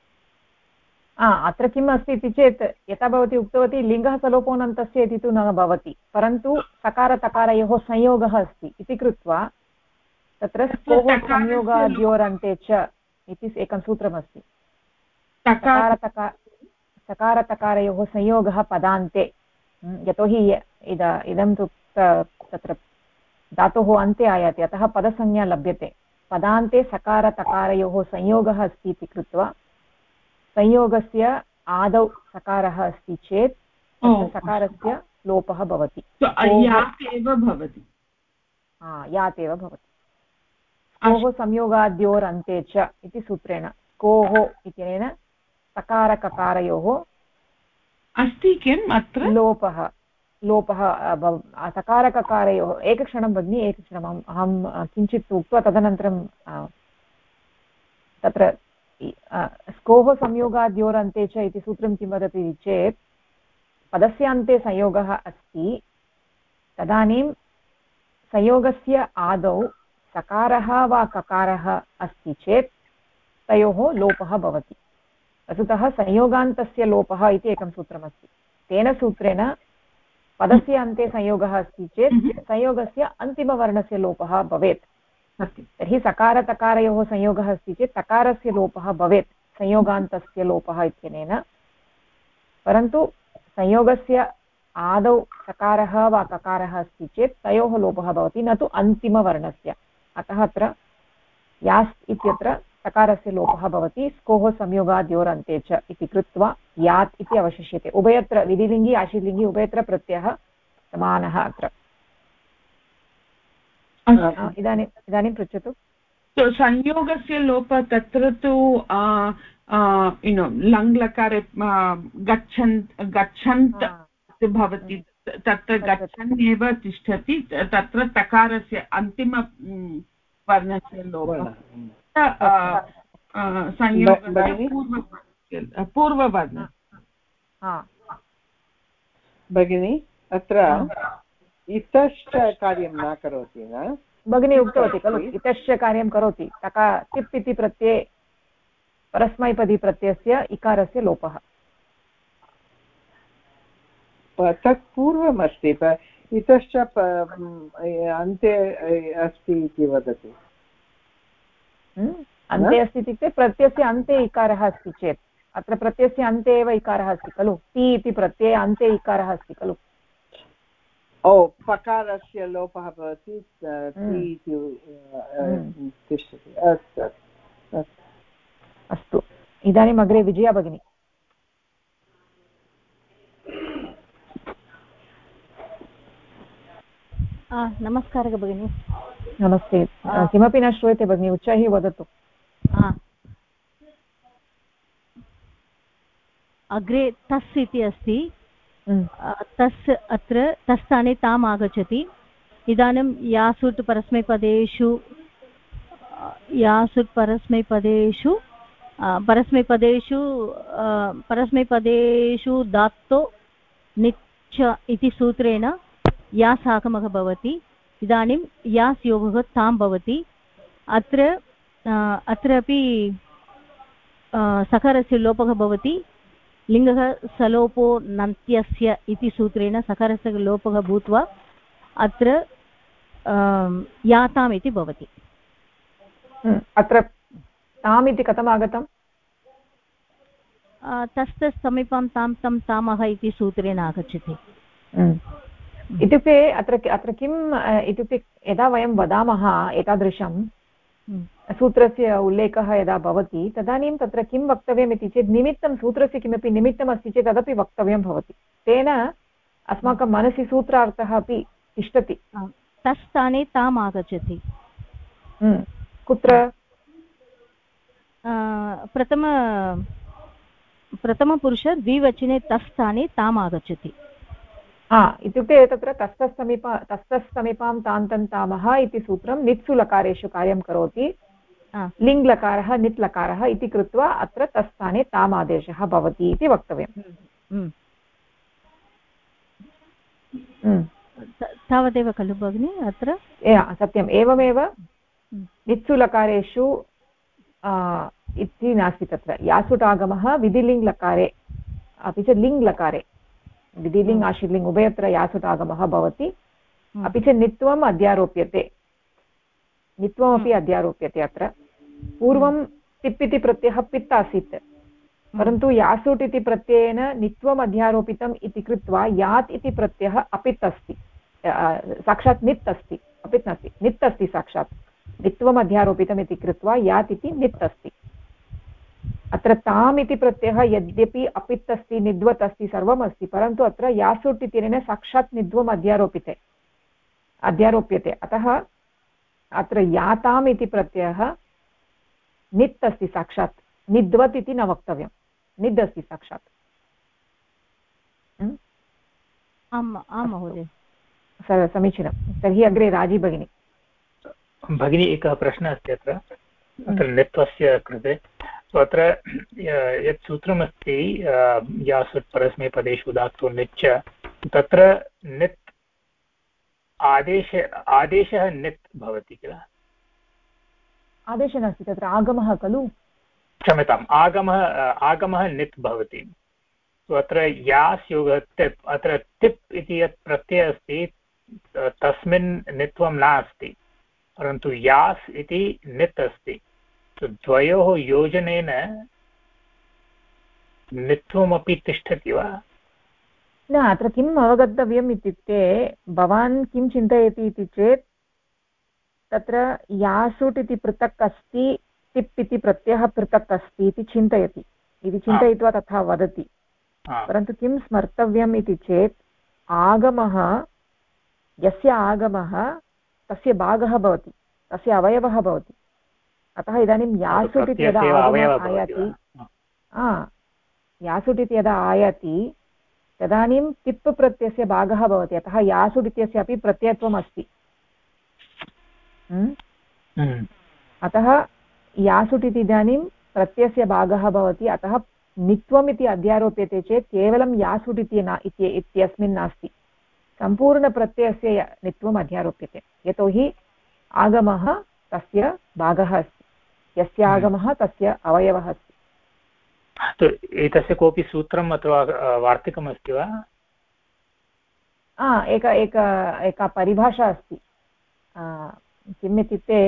अत्र किम् अस्ति इति चेत् यथा भवती उक्तवती लिङ्गः सलोपोऽनन्तस्य इति तु न भवति परन्तु सकारतकारयोः संयोगः अस्ति इति कृत्वा तत्र स्कोः संयोगाद्योरन्ते च इति एकं सूत्रमस्ति सकारतकारयोः संयोगः पदान्ते यतोहि इदं तु तत्र धातोः अन्ते आयाति अतः पदसंज्ञा लभ्यते पदान्ते सकारतकारयोः संयोगः अस्ति इति कृत्वा संयोगस्य आदौ सकारः अस्ति चेत् सकारस्य लोपः भवति यात् एव भवति स्कोः संयोगाद्योरन्ते च इति सूत्रेण स्कोः इत्यनेन सकारककारयोः अस्ति किम् अत्र लोपः सकारककारयोः एकक्षणं भगिनि एकक्षणम् अहं किञ्चित् उक्त्वा तदनन्तरं तत्र स्कोः संयोगाद्योरन्ते च इति सूत्रं किं वदति चेत् पदस्य अन्ते संयोगः अस्ति तदानीं संयोगस्य आदौ सकारः वा ककारः अस्ति चेत् तयोः लोपः भवति वस्तुतः संयोगान्तस्य लोपः इति एकं सूत्रमस्ति तेन सूत्रेण पदस्य अन्ते संयोगः अस्ति चेत् संयोगस्य अन्तिमवर्णस्य लोपः भवेत् तर्हि सकारतकारयोः संयोगः अस्ति चेत् तकारस्य लोपः भवेत् संयोगान्तस्य लोपः इत्यनेन परन्तु संयोगस्य आदौ सकारः वा ककारः अस्ति चेत् तयोः लोपः भवति न तु अन्तिमवर्णस्य अतः अत्र यास् इत्यत्र सकारस्य लोपः भवति स्कोः संयोगाद्योरन्ते च इति कृत्वा यात् इति अवशिष्यते उभयत्र विधिलिङ्गि आशीर्लिङ्गि उभयत्र प्रत्ययः समानः अत्र इदानीं पृच्छतु। संयोगस्य लोपः तत्र तु लङ्लकारे गच्छन्त भवति, तत्र गच्छन् एव तिष्ठति, तत्र तकारस्य अन्तिम वर्णस्य लोपः संयोगस्य पूर्ववर्ण। भगिनी अत्र इतश्च कार्यं न करोति न भगिनी उक्तवती खलु, इतश्च कार्यं करोति। तिप् इति प्रत्यये परस्मैपदी प्रत्ययस्य इकारस्य लोपः। तत् पूर्वमस्ति, इतश्च अन्ते अस्ति इति वदति। अन्ते अस्ति इत्युक्ते प्रत्ययस्य अन्ते इकारः अस्ति चेत्, अत्र प्रत्ययस्य अन्ते एव इकारः अस्ति खलु, ति इति प्रत्यये अन्ते इकारः अस्ति खलु। पकारस्य लोपः भवति, तिष्ठति। अस्तु अस्तु, इदानीम् अग्रे विजया भगिनी। नमस्कारः भगिनी। नमस्ते। किमपि न श्रूयते भगिनी, उच्चैः वदतु। अग्रे तस् इति अस्ति, तस् अत्र तस् स्थाने ताम् आगच्छति। इदानीं यासुट् परस्मैपदेषु धातो निच् इति सूत्रेण यास् आगमः भवति। इदानीं यास् योगः तां भवति। अत्रापि सकारस्य लोपः भवति। लिङ्गः सलोपो नन्त्यस्य इति सूत्रेण सकारस्य लोपः भूत्वा अत्र याताम् इति भवति। अत्र ताम् इति कथम् आगतम्? तस् समीपं तां तं तामः इति सूत्रेण आगच्छति। इत्युक्ते अत्र किम् इत्युक्ते यदा वयं वदामः एतादृशं सूत्रस्य उल्लेखः यदा भवति तदानीं तत्र किं वक्तव्यम् इति चेत् निमित्तं, सूत्रस्य किमपि निमित्तमस्ति चेत् तदपि वक्तव्यं भवति। तेन अस्माकं मनसि सूत्रार्थः अपि तिष्ठति। तस् स्थाने ताम् आगच्छति। कुत्र? प्रथमपुरुष द्विवचने तस् स्थाने ताम् आगच्छति। इत्युक्ते तत्र तस्थसमीपां तान्तं तामः इति सूत्रं नित्सु लकारेषु कार्यं करोति। लिङ् लकारः नित् लकारः इति कृत्वा अत्र तस्थाने ताम् आदेशः भवति इति वक्तव्यम्। तावदेव खलु भगिनि अत्र? सत्यम्, एवमेव नित्सु लकारेषु इति नास्ति। तत्र यासुट् आगमः विधिलिङ् लकारे अपि च लिङ् लकारे, विधिलिङ् आशीर्लिङ् उभयत्र यासुट् आगमः भवति। अपि च नित्वम् अध्यारोप्यते, नित्वमपि अध्यारोप्यते। अत्र पूर्वं तिप् इति प्रत्ययः पित् आसीत्, परन्तु यासुट् इति प्रत्ययेन नित्वम् अध्यारोपितम् इति कृत्वा यात् इति प्रत्ययः अपित् अस्ति, साक्षात् नित् अस्ति, अपित् नास्ति, नित् अस्ति। साक्षात् नित्वम् अध्यारोपितम् इति कृत्वा यात् इति नित् अस्ति। अत्र ताम् इति प्रत्ययः यद्यपि अपित् अस्ति, निद्वत् अस्ति, सर्वम् अस्ति, परन्तु अत्र यासुट् इत्यनेन साक्षात् निद्वम् अध्यारोप्यते। अतः अत्र याताम् इति प्रत्ययः नित् अस्ति, साक्षात् निद्वत् इति न वक्तव्यं, निद् अस्ति साक्षात्। आम् महोदय, समीचीनं। तर्हि अग्रे राजी भगिनी। भगिनी, एकः प्रश्नः अस्ति अत्र नित्वस्य कृते। अत्र यत् सूत्रमस्ति यासुट् परस्मैपदेषु धातु निच्, तत्र नित् आदेशः नित् भवति किल? आदेशः नास्ति, तत्र आगमः खलु। क्षम्यताम्, आगमः नित् भवति। अत्र यास् योगः तिप्, अत्र तिप् इति यत् प्रत्ययः अस्ति तस्मिन् नित्वं नास्ति, परन्तु यास् इति नित् अस्ति। द्वयोः योजनेन नित्वमपि तिष्ठति वा? न, अत्र किम् अवगन्तव्यम् इत्युक्ते भवान् किं चिन्तयति इति चेत् तत्र यासुट् इति पृथक् अस्ति, तिप् इति प्रत्ययः पृथक् अस्ति इति चिन्तयति, इति चिन्तयित्वा तथा वदति। परन्तु किं स्मर्तव्यम् इति चेत् आगमः, यस्य आगमः तस्य भागः भवति, तस्य अवयवः भवति। अतः इदानीं यासुट् इति यदा आगमः आयाति, यासुट् इति यदा आयाति तदानीं तिप् प्रत्ययस्य भागः भवति। अतः यासुट् इत्यस्य अपि प्रत्ययत्वम् अस्ति। अतः यासुट् इति इदानीं प्रत्ययस्य भागः भवति। अतः नित्वम् इति अध्यारोप्यते चेत् केवलं यासुट् इत्यस्मिन् नास्ति, सम्पूर्णप्रत्ययस्य नित्वम् अध्यारोप्यते। यतोहि आगमः तस्य भागः अस्ति, यस्य आगमः तस्य अवयवः अस्ति। एतस्य कोऽपि सूत्रम् अथवा वार्तिकम् अस्ति वा? एका परिभाषा अस्ति। किम् इत्युक्ते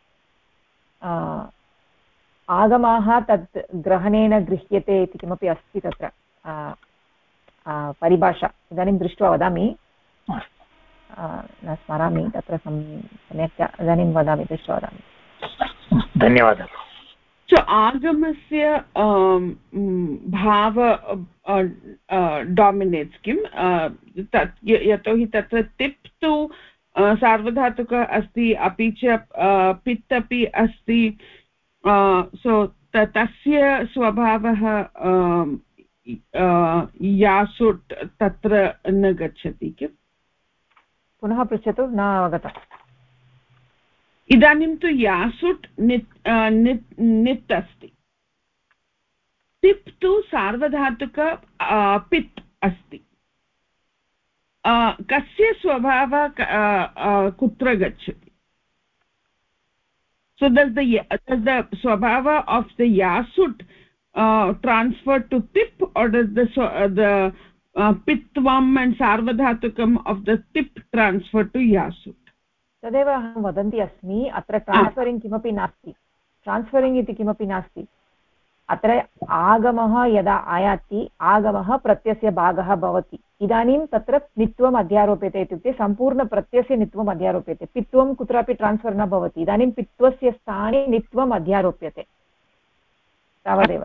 आगमाः तत् ग्रहणेन गृह्यते इति किमपि अस्ति तत्र परिभाषा। इदानीं दृष्ट्वा वदामि, न स्मरामि तत्र सम्यक्, इदानीं वदामि, दृष्ट्वा वदामि। धन्यवादः। आगमस्य भाव डामिनेट्स् किं, यतोहि तत्र तिप् तु सार्वधातुक अस्ति, अपि च पित् अपि अस्ति। सो तस्य स्वभावः यासुट् तत्र न गच्छति किम्? पुनः पृच्छतु, न अवगतम्। इदानीं तु यासुट् नित् अस्ति, तिप् तु सार्वधातुक पित् अस्ति। कस्य स्वभावः कुत्र गच्छति? So does the swabhava of the yasut transfer to tip, or does the pitvam and sarvadhatukam of the tip transfer to yasut? तदेव अहं वदन्ती अस्मि, अत्र ट्रान्स्फरिङ्ग् किमपि नास्ति, ट्रान्स्फरिङ्ग् इति किमपि नास्ति। अत्र आगमः यदा आयाति, आगमः प्रत्ययस्य भागः भवति। इदानीं तत्र नित्वम् अध्यारोप्यते, इत्युक्ते सम्पूर्णप्रत्ययस्य नित्वम् अध्यारोप्यते। पित्वं कुत्रापि ट्रान्स्फर् न भवति, इदानीं पित्वस्य स्थाने नित्वम् अध्यारोप्यते, तावदेव।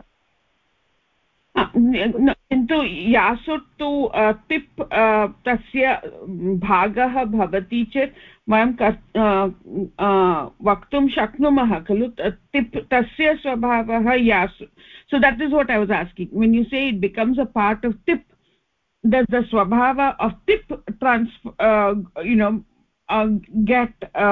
किन्तु यासुट् तु तिप् तस्य भागः भवति चेत् वयं वक्तुं शक्नुमः खलु, तिप् तस्य स्वभावः यासुट्। So that is what I was asking. When you say it becomes a part of tip, does the swabhava of tip get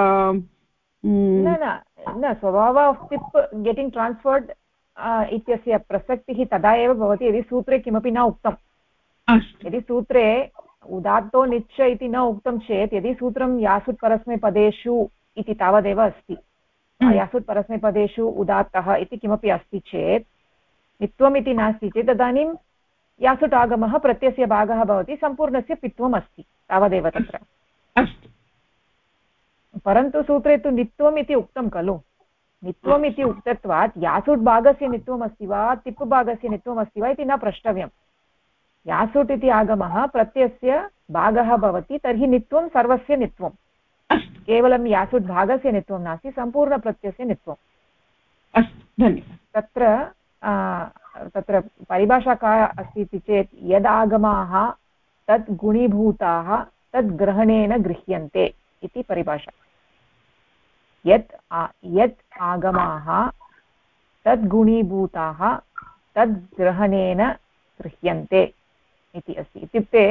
no swabhava of tip getting transferred इत्यस्य प्रसक्तिः तदा एव भवति यदि सूत्रे किमपि न उक्तम्। यदि सूत्रे उदात्तो निच्च इति न उक्तं चेत्, यदि सूत्रं यासुट् परस्मैपदेषु इति तावदेव अस्ति, यासुट् परस्मैपदेषु उदात्तः इति किमपि अस्ति चेत्, नित्वम् इति नास्ति चेत् तदानीं यासुट् आगमः प्रत्ययस्य भागः भवति, सम्पूर्णस्य पित्वम् अस्ति, तावदेव तत्र। परन्तु सूत्रे तु नित्वम् इति उक्तं खलु, नित्वम् इति उक्तत्वात् यासुट् भागस्य नित्वम् अस्ति वा तिप् भागस्य नित्वम् अस्ति वा इति न प्रष्टव्यम्। यासुट् इति आगमः प्रत्ययस्य भागः भवति, तर्हि नित्वं सर्वस्य नित्वं, केवलं यासुट् भागस्य नित्वं नास्ति, सम्पूर्णप्रत्ययस्य नित्वम्। तत्र परिभाषा का अस्ति इति चेत्, यदागमाः तत् गुणीभूताः तद् ग्रहणेन गृह्यन्ते इति परिभाषा। यत् आगमाः तद् गुणीभूताः तद् ग्रहणेन गृह्यन्ते इति अस्ति। इत्युक्ते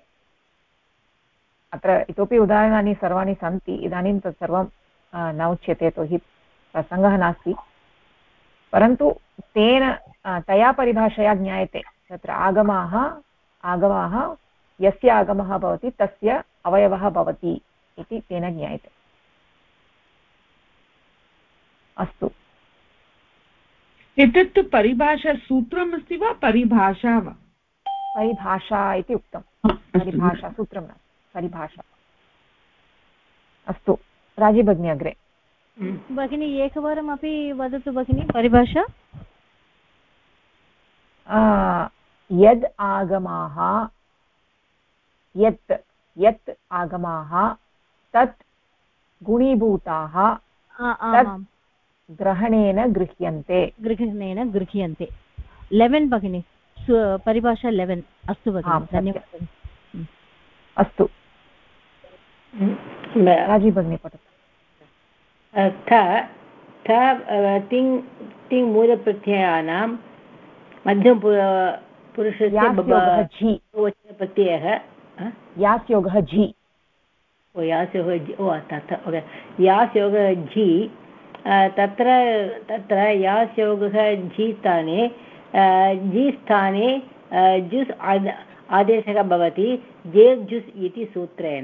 अत्र इतोपि उदाहरणानि सर्वाणि सन्ति, इदानीं तत् सर्वं न उच्यते, यतोहि प्रसङ्गः नास्ति। परन्तु तया परिभाषया ज्ञायते, तत्र आगमाः यस्य आगमः भवति तस्य अवयवः भवति इति तेन ज्ञायते। अस्तु, एतत् परिभाषा सूत्रम् अस्ति वा परिभाषा वा? परिभाषा इति उक्तं, परिभाषा सूत्रं न, परिभाषा। अस्तु, राजी भगिनी अग्रे। भगिनी एकवारमपि वदतु भगिनी परिभाषा। यत् आगमाः यत् आगमाः तत् गुणीभूताः तत् ग्रहणेन गृह्यन्ते। 11 भगिनी, परिभाषा 11। अस्तु भगिनी, धन्यवादः। अस्तु। राजी भगिनी पठतु। तिङ् मूलप्रत्ययानां मध्यमपुरुषस्य प्रत्ययः यास्योगः झि यास्योगः झि तत्र यास्योगः झि स्थाने जुस् आदेशः भवति जेर् जुस् इति सूत्रेण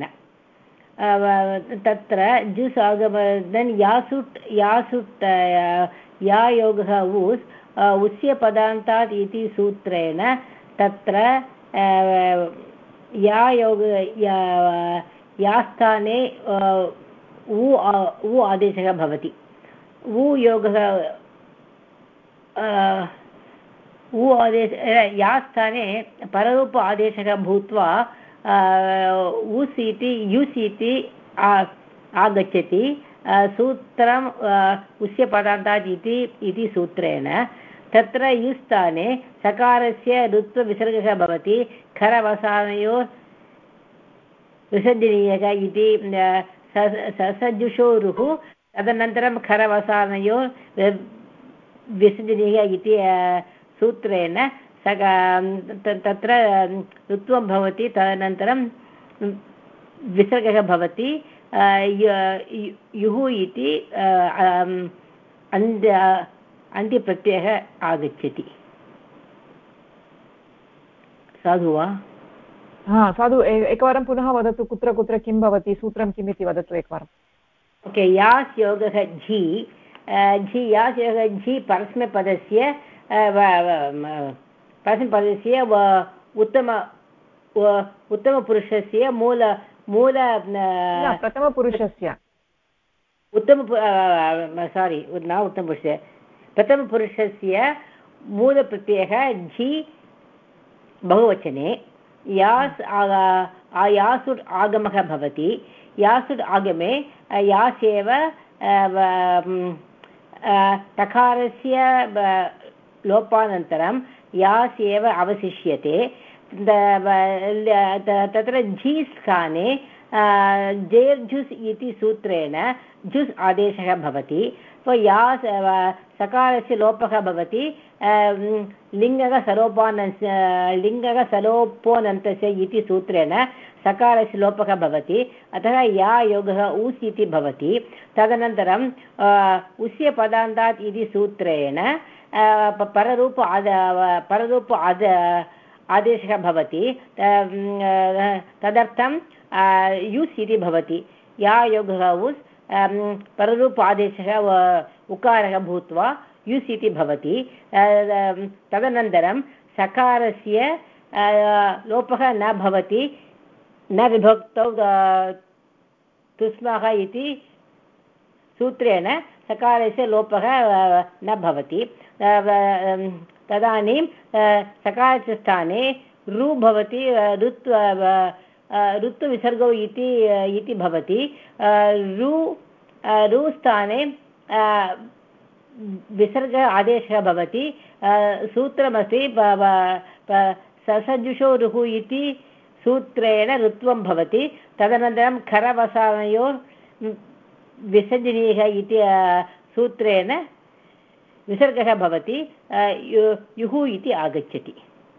तत्र जुस् आगमन् यासुट् यायोगः उस्य पदान्तात् इति सूत्रेण तत्र यायोग यास्थाने उ आदेशः भवति उ योगः उ आदेश यास्थाने पररूप आदेशः भूत्वा उस् इति युस् इति आगच्छति सूत्रम् उस्य पदान्तात् इति सूत्रेण तत्र युस्थाने सकारस्य ऋत्वविसर्गः भवति खरवसानयोः विसर्जनीयः इति ससजुषोरुः तदनन्तरं खरवसानयोः विसर्जनीयः इति सूत्रेण तत्र ऋत्वं भवति तदनन्तरं विसर्गः भवति युः इति अन्त्यप्रत्ययः आगच्छति। साधु वा? साधु एकवारं पुनः वदतु कुत्र कुत्र किं भवति सूत्रं किम् इति वदतु एकवारम्। ओके यास् योगः झि यास् योगः झि परस्मैपदस्य उत्तमपुरुषस्य मूल प्रथमपुरुषस्य प्रथमपुरुषस्य मूलप्रत्ययः झि बहुवचने यासुट् आगमः भवति यासुट् आगमे यासेव तकारस्य लोपानन्तरं यास् एव अवशिष्यते तत्र झि स्थाने जेर् जुस् इति सूत्रेण जुस् आदेशः भवति यास् सकारस्य लोपः भवति लिङ्गः सलोपोनन्तस्य इति सूत्रेण सकारस्य लोपः भवति अतः या योगः ऊस् इति भवति तदनन्तरं उस्य पदान्तात् इति सूत्रेण पररूप आदेशः भवति तदर्थं युस् इति भवति या योगः उस् पररूप आदेशः उकारः भूत्वा युस् इति भवति तदनन्तरं सकारस्य लोपः न भवति न विभक्तौ तुस्मः इति सूत्रेण सकारस्य लोपः न भवति तदानीं सकारस्य स्थाने रु भवति ऋत्वविसर्गौ इति भवति रु स्थाने विसर्ग आदेशः भवति सूत्रमस्ति ससजुषोरुः इति सूत्रेण ऋत्वं भवति तदनन्तरं खरवसानयोः विसर्जनीयः इति सूत्रेण विसर्गः भवति युः इति आगच्छति।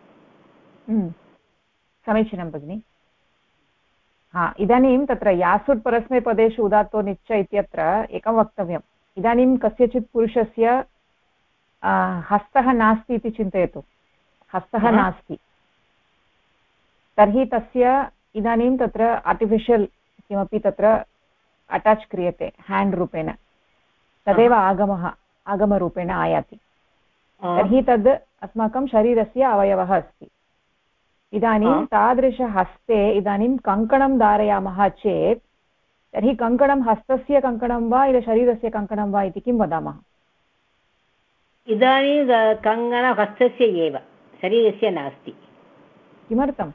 समीचीनं भगिनि। इदानीं तत्र यासुट् परस्मैपदेषु उदात्तो निच्च इत्यत्र एकं वक्तव्यम्। इदानीं कस्यचित् पुरुषस्य हस्तः नास्ति इति चिन्तयतु। हस्तः नास्ति तर्हि तस्य इदानीं तत्र आर्टिफिशियल् किमपि तत्र अटाच् क्रियते हेण्ड् रूपेण तदेव आगमरूपेण आयाति तर्हि तद् अस्माकं शरीरस्य अवयवः अस्ति। इदानीं तादृशहस्ते इदानीं कङ्कणं धारयामः चेत् तर्हि कङ्कणं हस्तस्य कङ्कणं वा इति शरीरस्य कङ्कणं वा इति किं वदामः? इदानीं कङ्कणं हस्तस्य एव शरीरस्य नास्ति। किमर्थं?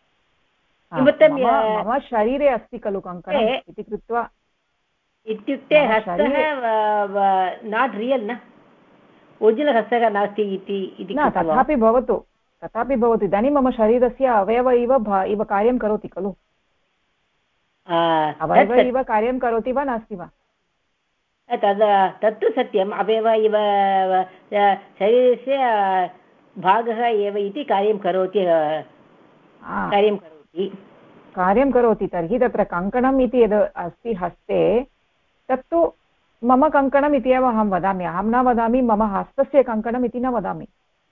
मम शरीरे अस्ति खलु कङ्कणम् इति कृत्वा इत्युक्ते हस्तः नाट् रियल् न ओरिजिनल् हस्तः नास्ति इति तथापि भवतु इदानीं मम शरीरस्य अवयव इव कार्यं करोति खलु अवयव इव कार्यं करोति वा नास्ति वा? तत्तु सत्यम्, अवयव इव शरीरस्य भागः एव इति कार्यं करोति कार्यं करोति। तर्हि तत्र कङ्कणम् इति यद् अस्ति हस्ते तत्तु मम कङ्कणम् इति एव अहं वदामि, अहं न वदामि मम हस्तस्य कङ्कणम् इति न वदामि।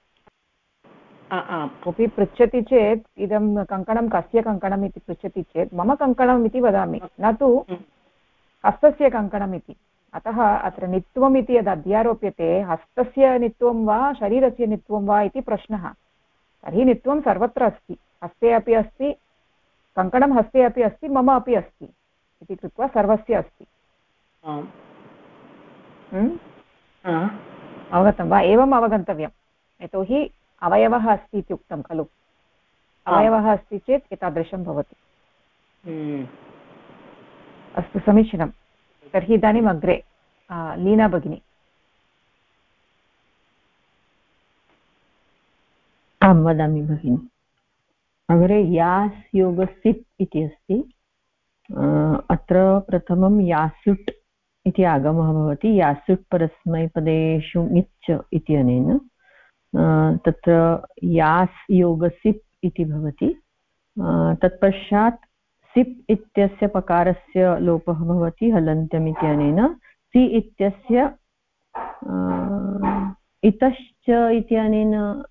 कोऽपि पृच्छति चेत् इदं कङ्कणं कस्य कङ्कणम् इति पृच्छति चेत् मम कङ्कणम् इति वदामि, न तु हस्तस्य कङ्कणम् इति। अतः अत्र नित्वम् इति यद् अध्यारोप्यते हस्तस्य नित्वं वा शरीरस्य नित्वं वा इति प्रश्नः। तर्हि नित्वं सर्वत्र अस्ति, हस्ते अपि अस्ति, कङ्कणं हस्ते अपि अस्ति, मम अपि अस्ति इति कृत्वा सर्वस्य अस्ति। अवगतं वा? एवम् अवगन्तव्यम्। यतोहि अवयवः अस्ति इति उक्तं खलु, अवयवः अस्ति चेत् एतादृशं भवति। अस्तु, समीचीनं। तर्हि इदानीम् अग्रे लीना भगिनी। आं वदामि भगिनि। अग्रे यास् योगसिप् इति अस्ति। अत्र प्रथमं यासुट् इति आगमः भवति। यासुट् परस्मैपदेषु ङिच् इत्यनेन तत्र यास् योगसिप् इति भवति। तत्पश्चात् सिप् इत्यस्य पकारस्य लोपः भवति हलन्त्यम् इत्यनेन। सि इत्यस्य इतश्च इत्यनेन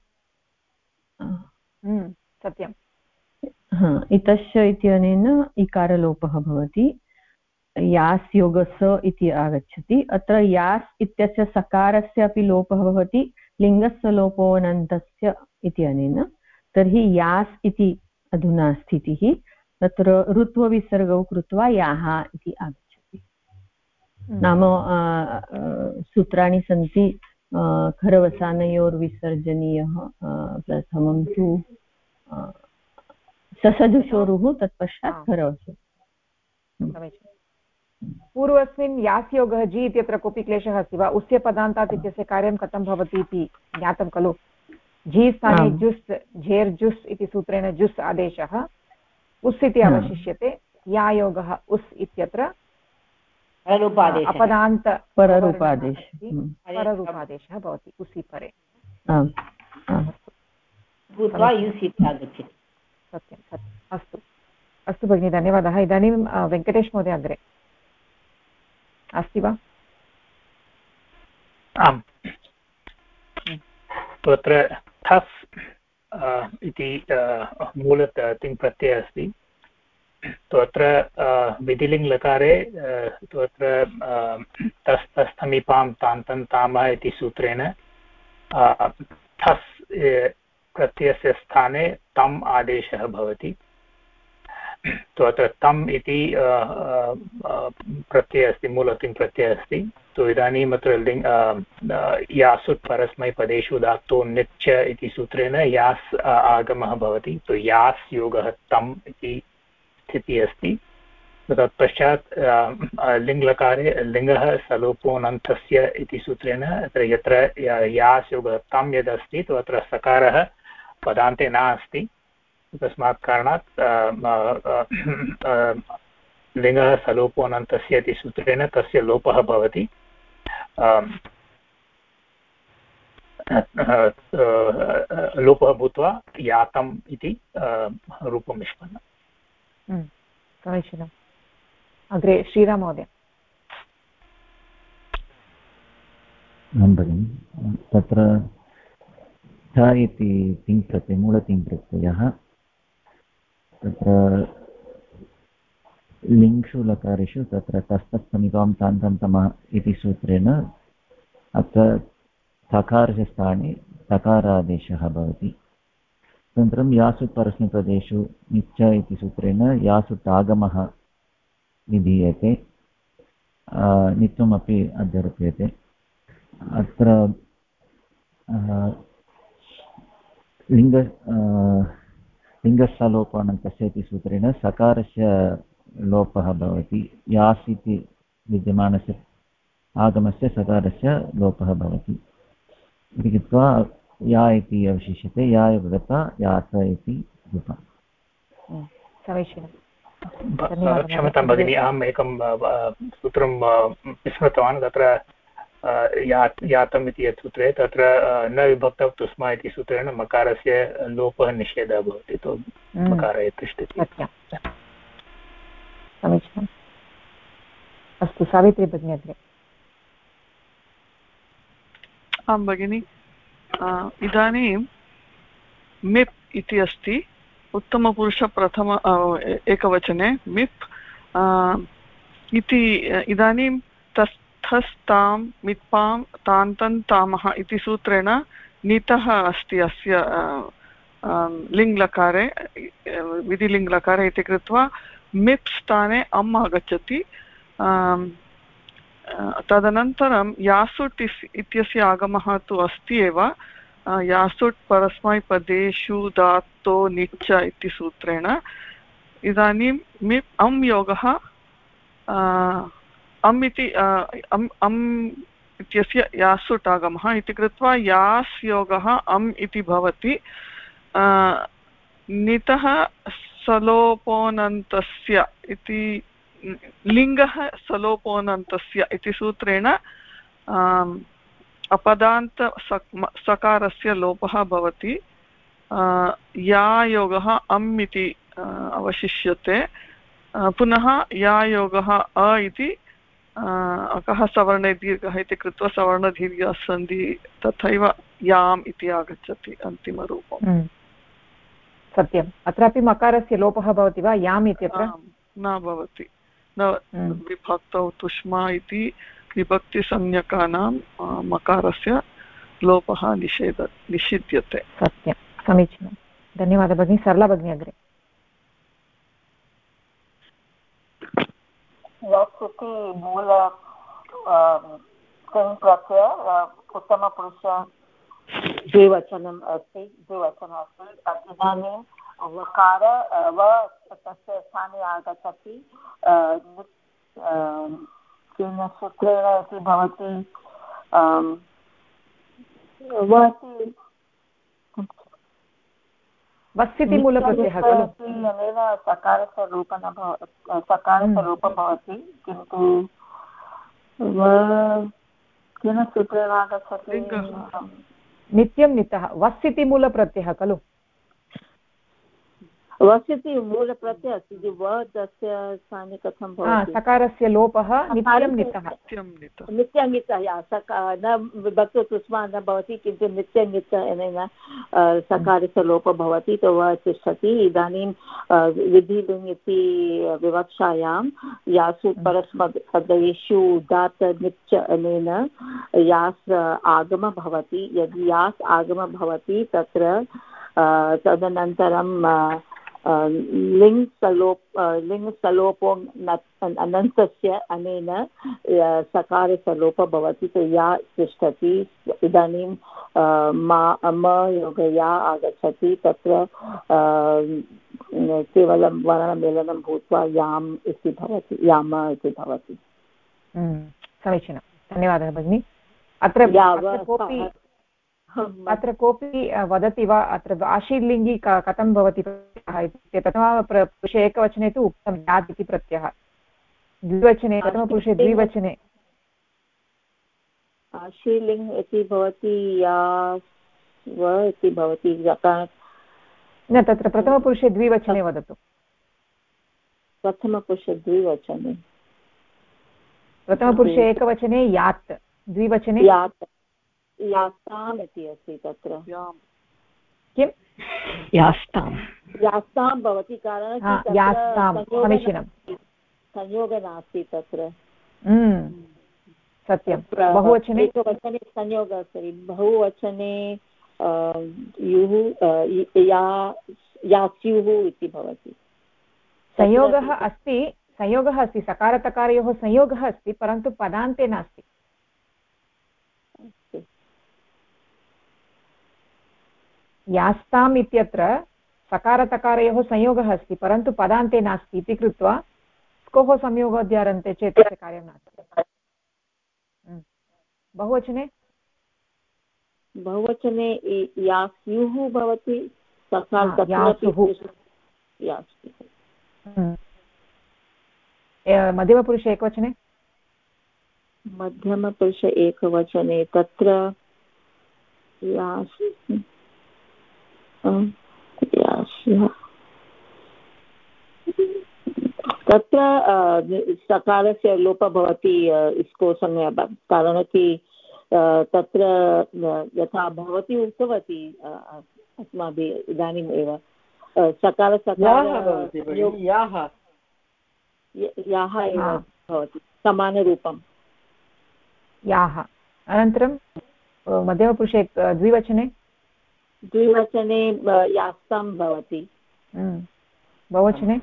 सत्यं, इतश्च इत्यनेन इकारलोपः भवति। यास् योगस इति आगच्छति। अत्र यास् इत्यस्य सकारस्य अपि लोपः भवति लिङ्गस्य लोपोऽनन्तस्य इत्यनेन। तर्हि यास् इति अधुना स्थितिः। तत्र ऋत्वविसर्गौ कृत्वा याः इति आगच्छति। नाम सूत्राणि सन्ति खरवसानयोर्विसर्जनीयः, प्रथमं तु ससजुषोरुः, तत्पश्चात् खरवसु। पूर्वस्मिन् यास् योगः जि इत्यत्र कोऽपि क्लेशः अस्ति वा? उस्य पदान्तात् इत्यस्य कार्यं कथं भवति इति ज्ञातं खलु। झि स्थाने जुस्, झेर् जुस् इति सूत्रेण जुस् आदेशः उस् इति अवशिष्यते। या योगः उस् इत्यत्र अपदान्त पररूपादेशः भवति उसि परे। सत्यं सत्यम्। अस्तु अस्तु भगिनि, धन्यवादः। इदानीं वेङ्कटेश महोदय अग्रे अस्ति वा? आम्, तत्र थस् इति मूलत तिङ्प्रत्ययः अस्ति। तत्र विधिलिङ्गलकारे तत्र तस्थमीपां तान्तं तामः इति सूत्रेण थस् प्रत्ययस्य स्थाने तम् आदेशः भवति। तत्र तम् इति प्रत्ययः अस्ति, मूलतिङ् प्रत्ययः अस्ति। तो इदानीम् अत्र यासुट् परस्मैपदेषु धातोः निच् इति सूत्रेण यास् आगमः भवति। तो यास् योगः तम् इति स्थितिः अस्ति। तत्पश्चात् लिङ्लकारे लिङ्गः सलोपोऽनन्तस्य इति सूत्रेण अत्र यत्र यास् योगः तं यदस्ति तत्र सकारः पदान्ते नास्ति। तस्मात् कारणात् लिङ्गः सलोपोऽनन्तस्य इति सूत्रेण तस्य लोपः भवति। लोपः भूत्वा यातम् इति रूपं निष्पन्नम्। समीचीनम्। अग्रे श्रीराम महोदय। भगिनि, तत्र थ इति तिङ्प्रत्ययः, मूलतिङ्प्रत्ययः तत्र लिङ्क्षु लकारेषु तत्र तस्तस्थमिकां तान्तं तमः इति सूत्रेण अत्र थकारस्य स्थाने तकारादेशः भवति। अनन्तरं यासुट् परस्मैपदेषु निच्च इति सूत्रेण यासुट् आगमः विधीयते, नित्यमपि अध्यारोप्यते। अत्र लिङ्गस्थलोपानन्तस्य इति सूत्रेण सकारस्य लोपः भवति। यास् इति विद्यमानस्य आगमस्य सकारस्य लोपः भवति इति कृत्वा या इति अवशिष्यते। या गता यास इति रूपम्। समीचीनम्। क्षम्यतां भगिनी, अहम् एकं सूत्रं विस्मृतवान्। तत्र यातम् इति यत् सूत्रे तत्र न विभक्तौ तुस्मा इति सूत्रेण मकारस्य लोपः निषेधः भवति, तो मकारः तिष्ठति। समीचीनम्। अस्तु, सावित्री भगिनी अग्रे। आं भगिनि, इदानीं मिप् इति अस्ति, उत्तमपुरुषप्रथम एकवचने मिप् इति। इदानीं तस्थस्तां मित्पां तान्तन्तामः इति सूत्रेण नीतः अस्ति अस्य लिङ्लकारे, विधिलिङ्लकारे इति कृत्वा मिप् स्थाने अम् आगच्छति। तदनन्तरं यासुट् इत्यस्य आगमः तु अस्ति एव। यासुट् परस्मैपदेषु धातो निच्च इति सूत्रेण इदानीं मिप् अम् योगः अम् इति अम् इत्यस्य यासुट् आगमः इति कृत्वा यास् योगः अम् इति भवति। नितः सलोपोनन्तस्य इति लिङ्गः सलोपोनन्तस्य इति सूत्रेण अपदान्त सकारस्य लोपः भवति। या योगः अम् इति अवशिष्यते। पुनः या योगः अ इति अकः सवर्णे दीर्घः इति कृत्वा सवर्णदीर्घसन्धि तथैव याम् इति आगच्छति अन्तिमरूपम्। सत्यम्। अत्रापि मकारस्य लोपः भवति वा याम् इत्यत्र? न भवति, न विभक्तौ तुष्मा इति विभक्तिसंज्ञकानां मकारस्य लोपः निषिध्यते। सत्यं, समीचीनं, धन्यवादः भगिनी। सरला भगिनी अग्रे। यत् इति मूल प्रत्यय उत्तमपुरुष द्विवचनम् अस्ति, इदानीं वकार व तस्य स्थाने आगच्छति केन सूत्रेण इति भवति वस्सिति मूलप्रत्ययः खलु? अनेन सकारस्य रूपं भवति, किन्तु केन सूत्रेण आगच्छति? नित्यं नितः। वस्सिति मूलप्रत्ययः खलु? वस्सिति मूलप्रत्ययः अस्ति, व तस्य स्थाने कथं भवति? सकारस्य लोपः नित्यं नितः। नित्यं नितः न विभक्तो तुष्मा न भवति, किन्तु नित्यं नितः अनेन सकारस्य लोपः भवति, तो व तिष्ठति। इदानीं विधिलिङ् इति विवक्षायां यासु परस्मैपदेषु उदात्त निच्च अनेन यास् आगमः भवति। यदि यास् आगमः भवति तत्र तदनन्तरं लिङ् सलोपो अनन्तस्य अनेन सकारस्य लोपः भवति, तो या तिष्ठति। इदानीं म योगया आगच्छति, तत्र केवलं वर्णमेलनं भूत्वा याम् इति भवति, याम इति भवति। समीचीनं, धन्यवादः भगिनि। अत्र कोऽपि वदति वा अत्र आशीर्लिङ्गी कथं भवति इत्युक्ते प्रथमपुरुषे एकवचने तु उक्तं यात् इति प्रत्ययः, द्विवचने प्रथमपुरुषे द्विवचने आशीर्लिङ् इति भवति यास् इति भवति। न, तत्र प्रथमपुरुषे द्विवचने वदतु। प्रथमपुरुषे द्विवचने, प्रथमपुरुषे एकवचने यात्, द्विवचने यात् यास्ताम् इति अस्ति। तत्र किं यास्तां भवति, कारणं संयोगः नास्ति तत्र। सत्यं, बहुवचने एकवचने संयोगः अस्ति, बहुवचने यास्युः इति भवति। संयोगः अस्ति, सकारतकारयोः संयोगः अस्ति, परन्तु पदान्ते नास्ति। यास्ताम् इत्यत्र सकारतकारयोः संयोगः अस्ति, परन्तु पदान्ते नास्ति इति कृत्वा स्कोः संयोगोऽद्यारन्ते चेत् तस्य कार्यं नास्ति। बहुवचने यास्युः भवति, मध्यमपुरुषे एकवचने मध्यमपुरुष एकवचने तत्र तत्र सकारस्य लोपः भवति इसको संज्ञा कारणं कि तत्र यथा भवती उक्तवती अस्माभिः इदानीम् एव सकार याः एव भवति समानरूपं याः अनन्तरं मध्यमपुरुषे द्विवचने यास्तां भवति बहुवचने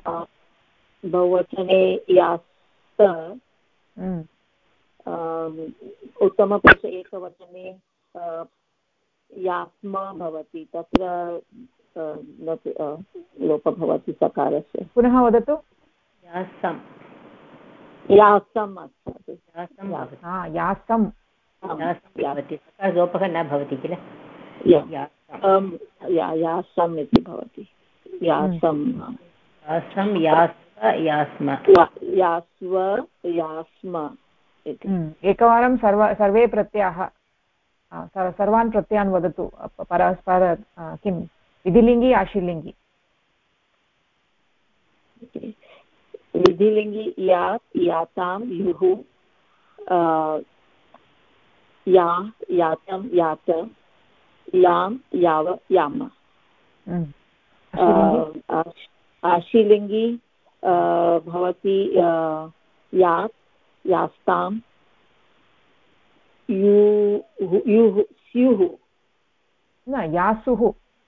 यास्त उत्तमपुरुष एकवचने यास्म भवति तत्र लोपः भवति सकारस्य पुनः वदतु यासं भवति लोपः न भवति किल यासम् इति भवति यासं यास्म यास्व यास्म इति एकवारं सर्वे प्रत्ययाः सर्वान् प्रत्ययान् वदतु परस्पर किं विधिलिङ्गि आशीर्लिङ्गि विधिलिङ्गि यातां युः या यातं यात यां याव याम आशीर्लिङ्गि भवति यात् यास्तां युः स्युः न यासुः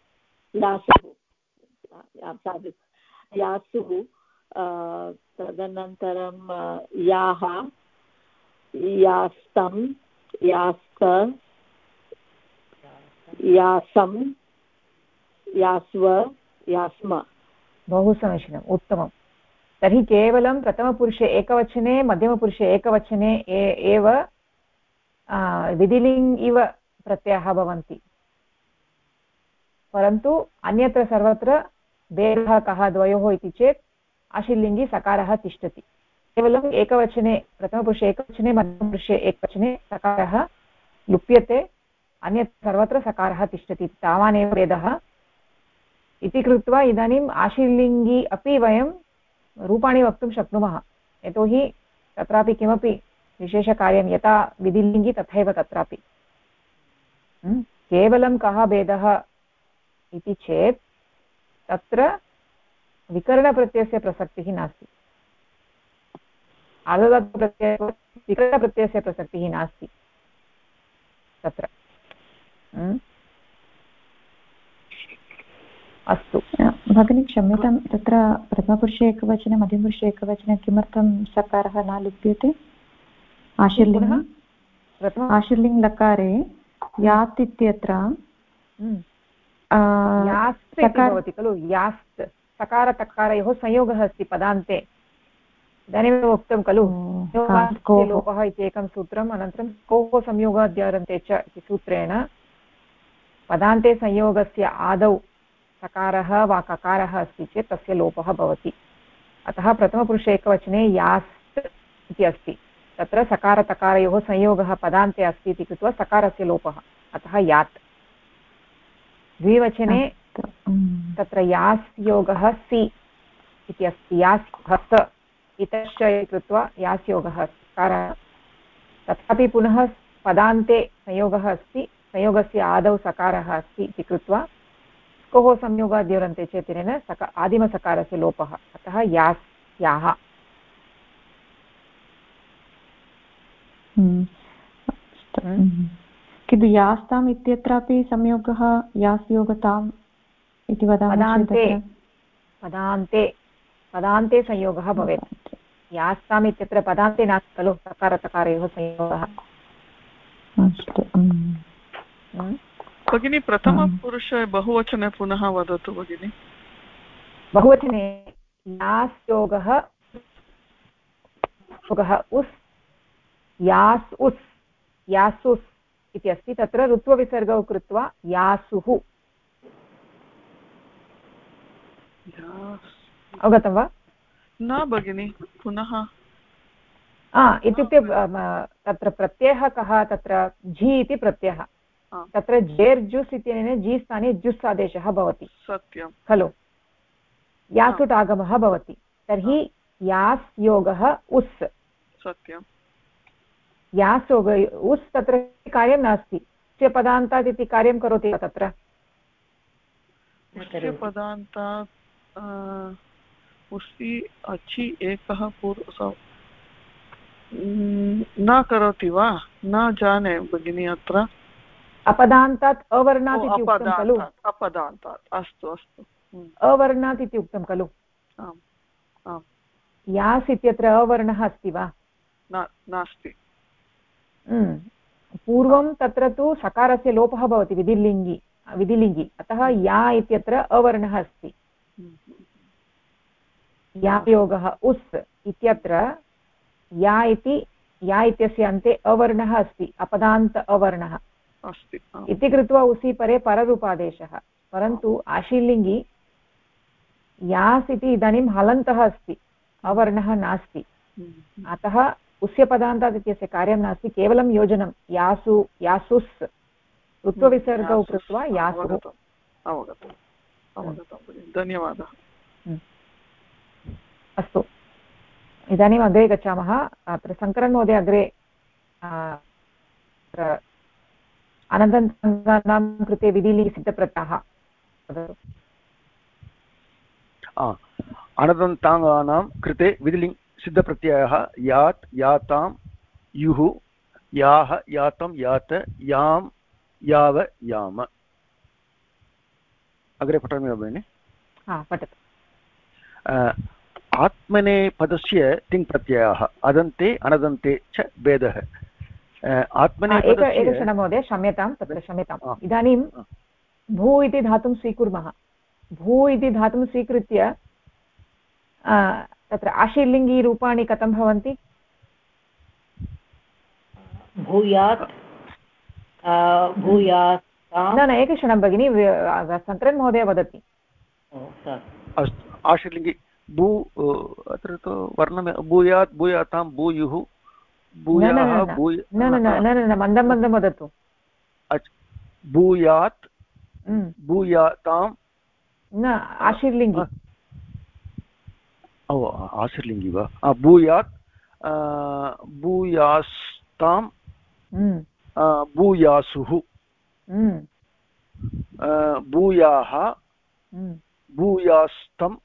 यासुः तदनन्तरं याः यास्तं यास्त यासं यास्व यास्म बहु समीचीनम् उत्तमं तर्हि केवलं प्रथमपुरुषे एकवचने मध्यमपुरुषे एकवचने एव विधिलिङ्ग् इव प्रत्ययाः भवन्ति परन्तु अन्यत्र सर्वत्र भेदः कः द्वयोः इति चेत् आशीर्लिङ्गि सकारः तिष्ठति केवलम् एकवचने प्रथमपुरुषे एकवचने मध्यमपुरुषे एकवचने सकारः लुप्यते अन्यत्र सर्वत्र सकारः तिष्ठति तावानेव भेदः इति कृत्वा इदानीम् आशीर्लिङ्गि अपि वयं रूपाणि वक्तुं शक्नुमः यतोहि तत्रापि किमपि विशेषकार्यं यथा विधिलिङ्गि तथैव तत्रापि केवलं कः भेदः इति चेत् तत्र विकरणप्रत्ययस्य प्रसक्तिः नास्ति आर्धधातुप्रत्ययः विकरणप्रत्ययस्य प्रसक्तिः नास्ति तत्र अस्तु भगिनी क्षम्यतां तत्र प्रथमपुरुषे एकवचने मध्यमपुरुषे एकवचने किमर्थं सकारः न लिप्यते आशीर्लिङ्ग् लकारे यात् इत्यत्र यास्त् इति भवति खलु यास्त् सकारतकारयोः संयोगः अस्ति पदान्ते इदानीमेव उक्तं खलु लोपः इति एकं सूत्रम् अनन्तरं कोः संयोगाद्यारन्ते च इति सूत्रेण पदान्ते संयोगस्य आदौ सकारः वा ककारः अस्ति चेत् तस्य लोपः भवति अतः प्रथमपुरुषे एकवचने यास्त् इति अस्ति तत्र सकारतकारयोः संयोगः पदान्ते अस्ति इति कृत्वा सकारस्य लोपः अतः यात् द्विवचने तत्र यास् योगः सि इति अस्ति यास् हस्त इतश्च कृत्वा यास् योगः सकारः तथापि पुनः पदान्ते संयोगः अस्ति संयोगस्य आदौ सकारः अस्ति इति कृत्वा कोः संयोगाद्योरन्ते चेतिरेण आदिमसकारस्य लोपः अतः यास् याः किन्तु यास्ताम् इत्यत्रापि संयोगः यास् योगताम् इति वदामः पदान्ते संयोगः भवेत् यास्ताम् इत्यत्र पदान्ते नास्ति खलु सकारतकारयोः संयोगः भगिनी प्रथमपुरुषे बहुवचने पुनः वदतु भगिनी बहुवचने यास् योगः उस् यास् उस् यासुस् इति अस्ति तत्र ऋत्वविसर्गौ कृत्वा यासुः अवगतं वा न भगिनी पुनः इत्युक्ते तत्र प्रत्ययः कः तत्र झि इति प्रत्ययः तत्र जेर् जुस् इत्यनेन जी स्थाने जुस् आदेशः भवति सत्यं खलु यासुट् आगमः भवति तर्हि यास् योगः उस् सत्यं यास् योग उस् तत्र कार्यं नास्ति स्य पदान्तात् इति कार्यं करोति वा तत्र पदान्तात् उस्ति अचि एकः पूर्व न करोति वा न जाने भगिनी अत्र अपदान्तात् अवर्णात् इति उक्तं खलु अपदान्तात् अस्तु अस्तु अवर्णात् इति उक्तं खलु यास् इत्यत्र अवर्णः अस्ति वा नास्ति पूर्वं तत्र तु सकारस्य लोपः भवति विधिलिङ्गि अतः या इत्यत्र अवर्णः अस्ति या योगः उस् इत्यत्र या इत्यस्य अन्ते अवर्णः अस्ति अपदान्त अवर्णः अस्ति इति कृत्वा उसी परे पररूपादेशः परन्तु आशीर्लिङ्गि यास् इति इदानीं हलन्तः अस्ति अवर्णः नास्ति अतः उस्य पदान्तात् इत्यस्य कार्यं नास्ति केवलं योजनं यासु यासुस् ऋत्वविसर्गौ कृत्वा यासुः धन्यवादः अस्तु इदानीम् अग्रे गच्छामः अत्र शङ्करन् महोदय अग्रे अनन्तरङ्गानां कृते विधिलिङ्गसिद्धप्रत्ययः अनदन्ताङ्गानां कृते विधिलिङ्गसिद्धप्रत्ययः यात् यातां युः याः यातं यात यां याव याम अग्रे पठामि वा भगिनि पठतु आत्मने पदस्य तिङ्प्रत्ययाः अदन्ते अनदन्ते च भेदः आत्मने एकक्षणं महोदय क्षम्यताम् इदानीं भू इति धातुं स्वीकुर्मः भू इति धातुं स्वीकृत्य तत्र आशीर्लिङ्गीरूपाणि कथं भवन्ति भूयात् न एकक्षणं भगिनि शङ्करन् महोदय वदति अस्तु आशीर्लिङ्गि भू अत्र तु वर्णं भूयात् भूयातां भूयुः मन्दं मन्दं वदतु भूयात् भूयातां न आशीर्लिङ्गि आशीर्लिङ्गि वा भूयात् भूयास्तां भूयासुः भूयाः भूयास्तं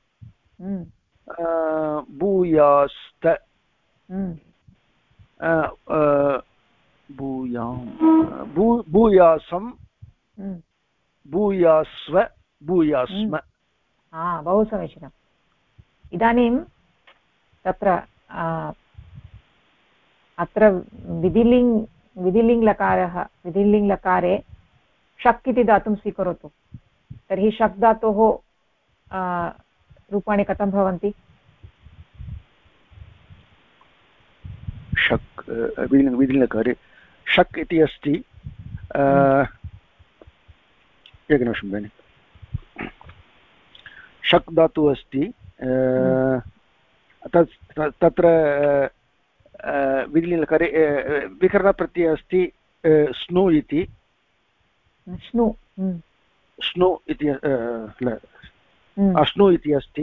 भूयास्त भूयासं भूयास्व भूयास्म बहु समीचीनम् इदानीं तत्र अत्र विधिलिङ्गलकारे शक् इति धातुं स्वीकरोतु तर्हि शक् धातोः रूपाणि कथं भवन्ति शक् विधिलिङ्गकारे शक् इति अस्ति एकनिमिषं भगिनि शक् धातुः अस्ति तत्र विधिलिङ्गकारे विकरणप्रत्ययः अस्ति स्नु इति स्नु इति अश्नु इति अस्ति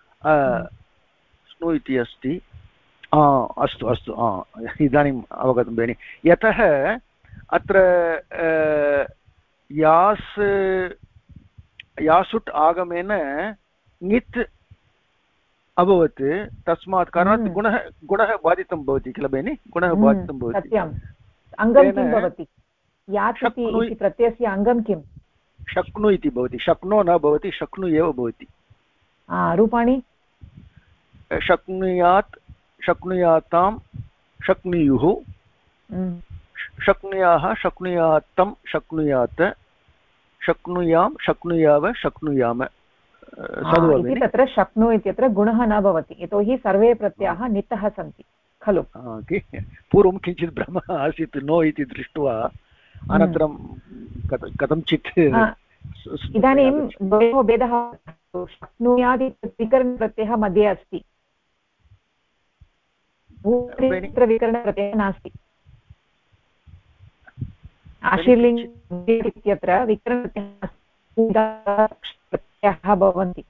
स्नु इति अस्ति अस्तु अस्तु इदानीम् अवगतं भगिनि यतः अत्र यासुट् आगमेन ङित् अभवत् तस्मात् कारणात् गुणः बाधितं भवति किल भगिनि गुणः बाधितं भवति सत्यम् अङ्गं किं भवति यात् इति प्रत्ययस्य अङ्गं किं शक्नु इति भवति शक्नो न भवति शक्नु एव भवति रूपाणि शक्नुयात् शक्नुयातां शक्नुयुः शक्नुयाः शक्नुयातं शक्नुयात् शक्नुयां शक्नुयाव शक्नुयाम इति तत्र शक्नु इत्यत्र गुणः न भवति यतोहि सर्वे प्रत्ययाः नितः सन्ति खलु पूर्वं किञ्चित् भ्रमः आसीत् नो इति दृष्ट्वा अनन्तरं कथञ्चित् इदानीं द्वयोः भेदः शक्नुयात् विकरणप्रत्ययः मध्ये अस्ति तत्र विकरणप्रत्ययः नास्ति आशीर्लिङ्गे इत्यत्र विकरणप्रत्ययः भवन्ति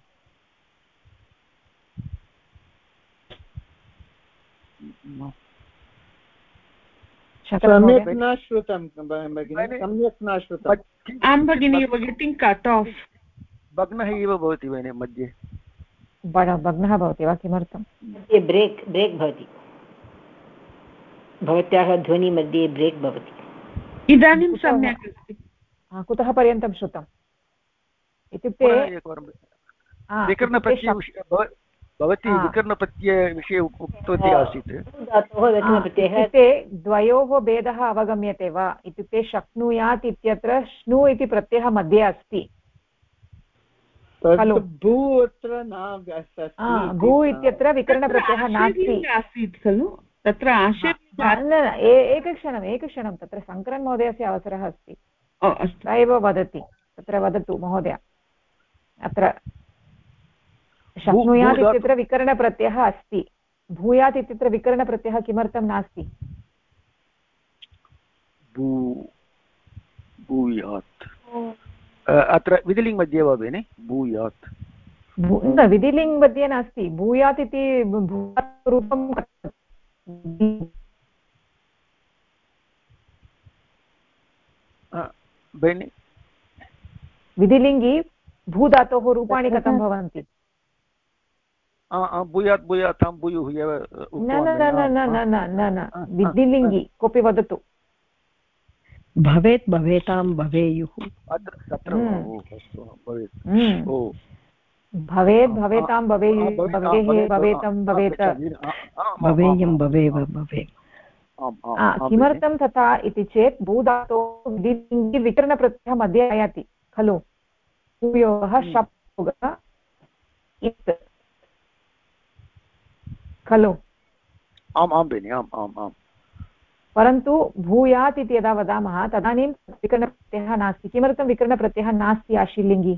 सम्यक् न श्रुतं भगिनि सम्यक् न श्रुतम् आं भगिनि गेटिङ्ग् कट् आफ् भग्नः इव भवति भगिनि मध्ये भग्नः भवति वा किमर्थं ब्रेक् भवति भवत्याः ध्वनिमध्ये ब्रेक् भवति इदानीं सम्यक् अस्ति कुतः पर्यन्तं श्रुतम् इत्युक्ते भवती विकरणप्रत्ययविषये उक्तवती आसीत् इत्युक्ते द्वयोः भेदः अवगम्यते वा इत्युक्ते शक्नुयात् इत्यत्र श्नु इति प्रत्ययः मध्ये अस्ति खलु भू इत्यत्र विकरणप्रत्ययः नास्ति आसीत् खलु तत्र एकक्षणं तत्र शङ्करन् महोदयस्य अवसरः अस्ति स एव वदति तत्र वदतु महोदय अत्र शक्नुयात् इत्यत्र विकरणप्रत्ययः अस्ति भूयात् इत्यत्र विकरणप्रत्ययः किमर्थं नास्ति भूयात् अत्र विधिलिङ्ग् मध्ये वा भगिनि भूयात् विधिलिङ्ग् मध्ये नास्ति भूयात् इति रूपं भगिनि विधिलिङ्गि भूधातोः रूपाणि कथं भवन्ति भूयात् भूयातां भूयुः एव न विधिलिङ्गि कोऽपि वदतु भवेत् भवेतां भवेयुः भवेत् भवेतां भवेयुः भवेः भवेतं भवेत भवेयं भवेव भवेत् किमर्थं तथा इति चेत् भूधातोः विधिलिङ्गि विकरणप्रत्ययः मध्ये आयाति खलु भूयोः शप् खलु आम् आं भगिनि आम् आम् आम् परन्तु भूयात् इति यदा वदामः तदानीं विकरणप्रत्ययः नास्ति किमर्थं विकरणप्रत्ययः नास्ति आशीर्लिङ्गि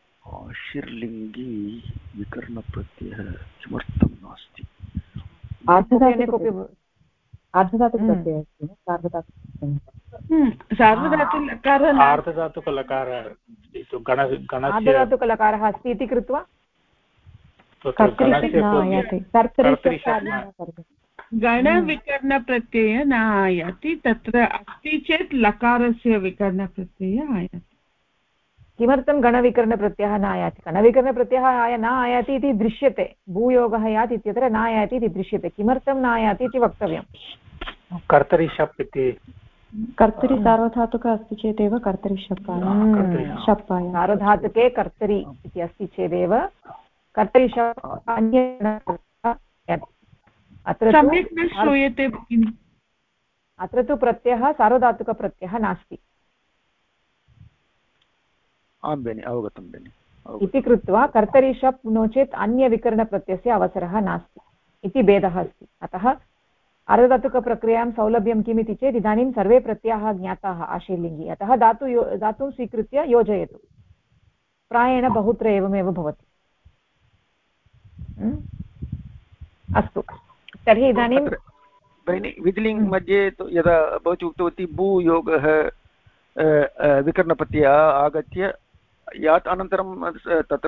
विकरणप्रत्ययः किमर्थं नास्ति सार्वधातुकलकारः अस्ति इति कृत्वा गणविकरणप्रत्ययः न आयाति तत्र अस्ति चेत् लकारस्य विकरणप्रत्ययः आयाति किमर्थं गणविकरणप्रत्ययः न आयाति गणविकरणप्रत्ययः न आयाति इति दृश्यते भूयोगः यात् इत्यत्र न आयाति इति दृश्यते किमर्थं न आयाति इति वक्तव्यं कर्तरि शप् इति कर्तरि सार्वधातुक अस्ति चेदेव कर्तरि शप्पाय सार्वधातुके कर्तरि इति अस्ति चेदेव कर्तरि शप् अत्र तु प्रत्ययः सार्वधातुकप्रत्ययः नास्ति आं भगिनि अवगतं भगिनि इति कृत्वा कर्तरि शप् नो चेत् अन्यविकरणप्रत्ययस्य अवसरः नास्ति इति भेदः अस्ति अतः अर्धधातुकप्रक्रियायां सौलभ्यं किम् इति चेत् इदानीं सर्वे प्रत्ययाः ज्ञाताः आशीर्लिङ्गि अतः धातुं स्वीकृत्य योजयतु प्रायेण बहुत्र एवमेव भवति अस्तु तर्हि इदानीं भगिनि विधिलिङ्ग् मध्ये यदा भवती उक्तवती भूयोगः विकरणप्रत्ययः आगत्य यात् अनन्तरं तत्र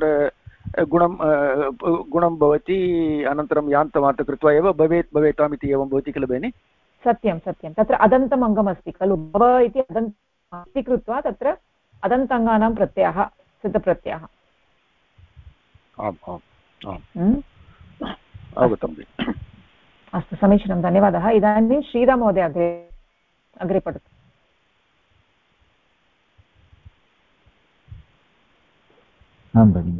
गुणं भवति अनन्तरं यान्तमात्र कृत्वा एव भवेत् भवेताम् इति एवं भवति किल भगिनि सत्यं तत्र अदन्तम् अङ्गमस्ति खलु भव इति अस्ति कृत्वा तत्र अदन्ताङ्गानां प्रत्ययः सिद्धप्रत्ययः आम् आम् आम् अवगतं अस्तु समीचीनं धन्यवादः इदानीं श्रीराममहोदय अग्रे पठतु आं भगिनि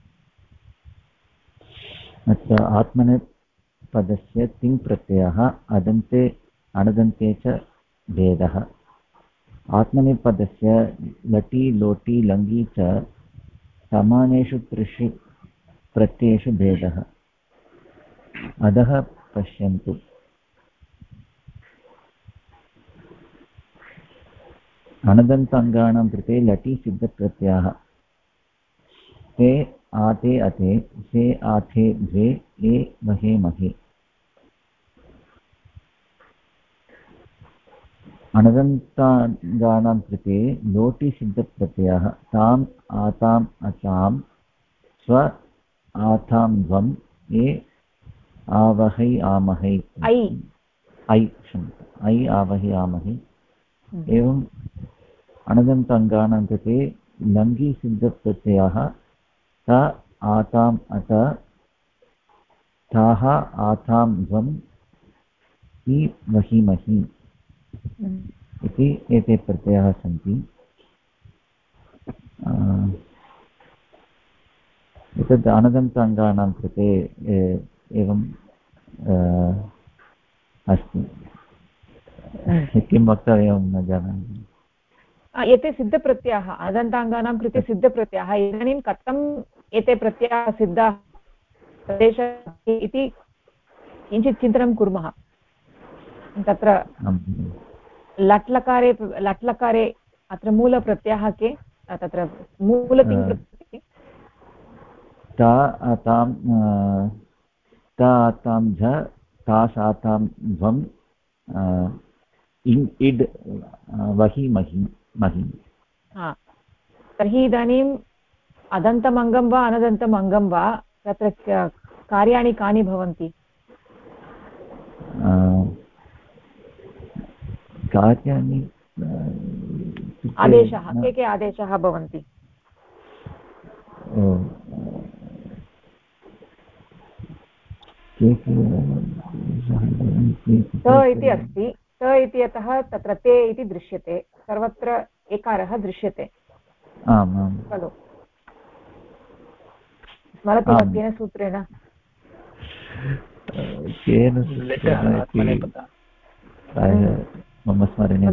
अत्र आत्मनेपदस्य तिङ् प्रत्ययः अदन्ते अणदन्ते च भेदः आत्मनेपदस्य लटि लोटि लङि च समानेषु त्रिषु प्रत्ययेषु भेदः अधः पश्यन्तु अणदन्ताङ्गानां कृते लटि सिद्धप्रत्ययाः ते आते अते से आथे द्वे ए महे महे अणदन्ताङ्गानां कृते लोटिसिद्धप्रत्ययः ताम् आताम् अचां स्व आथां ध्वम् ए आवहै आमहै ऐ आवहै आमहै। एवम् अणदन्ताङ्गानां कृते लङ्घिसिद्धप्रत्ययः त आताम् अत ताः आथां ध्वम् इ वहीमहि इति एते प्रत्ययाः सन्ति। एतद् अणदन्ताङ्गानां कृते एवं अस्ति। किं वक्तव्यं न जानामि। एते सिद्धप्रत्ययाः अणदन्ताङ्गानां कृते सिद्धप्रत्ययाः। इदानीं कथम् एते प्रत्ययाः सिद्धाः इति किञ्चित् चिन्तनं कुर्मः। तत्र लट्लकारे अत्र मूलप्रत्ययाः के? तत्र मूलतिङ् प्रत्यये तां झ तासातां ध्वम् इड् वहीमहि महि। तर्हि इदानीम् अदन्तमङ्गं वा अनदन्तम् अङ्गं वा तत्र कार्याणि कानि भवन्ति? कार्याणि आदेशाः के आदेशाः भवन्ति? त इति अस्ति, त इत्यतः तत्र ते इति दृश्यते, सर्वत्र एकारः दृश्यते खलु? स्मरति वा केन सूत्रेण? मम स्मरणे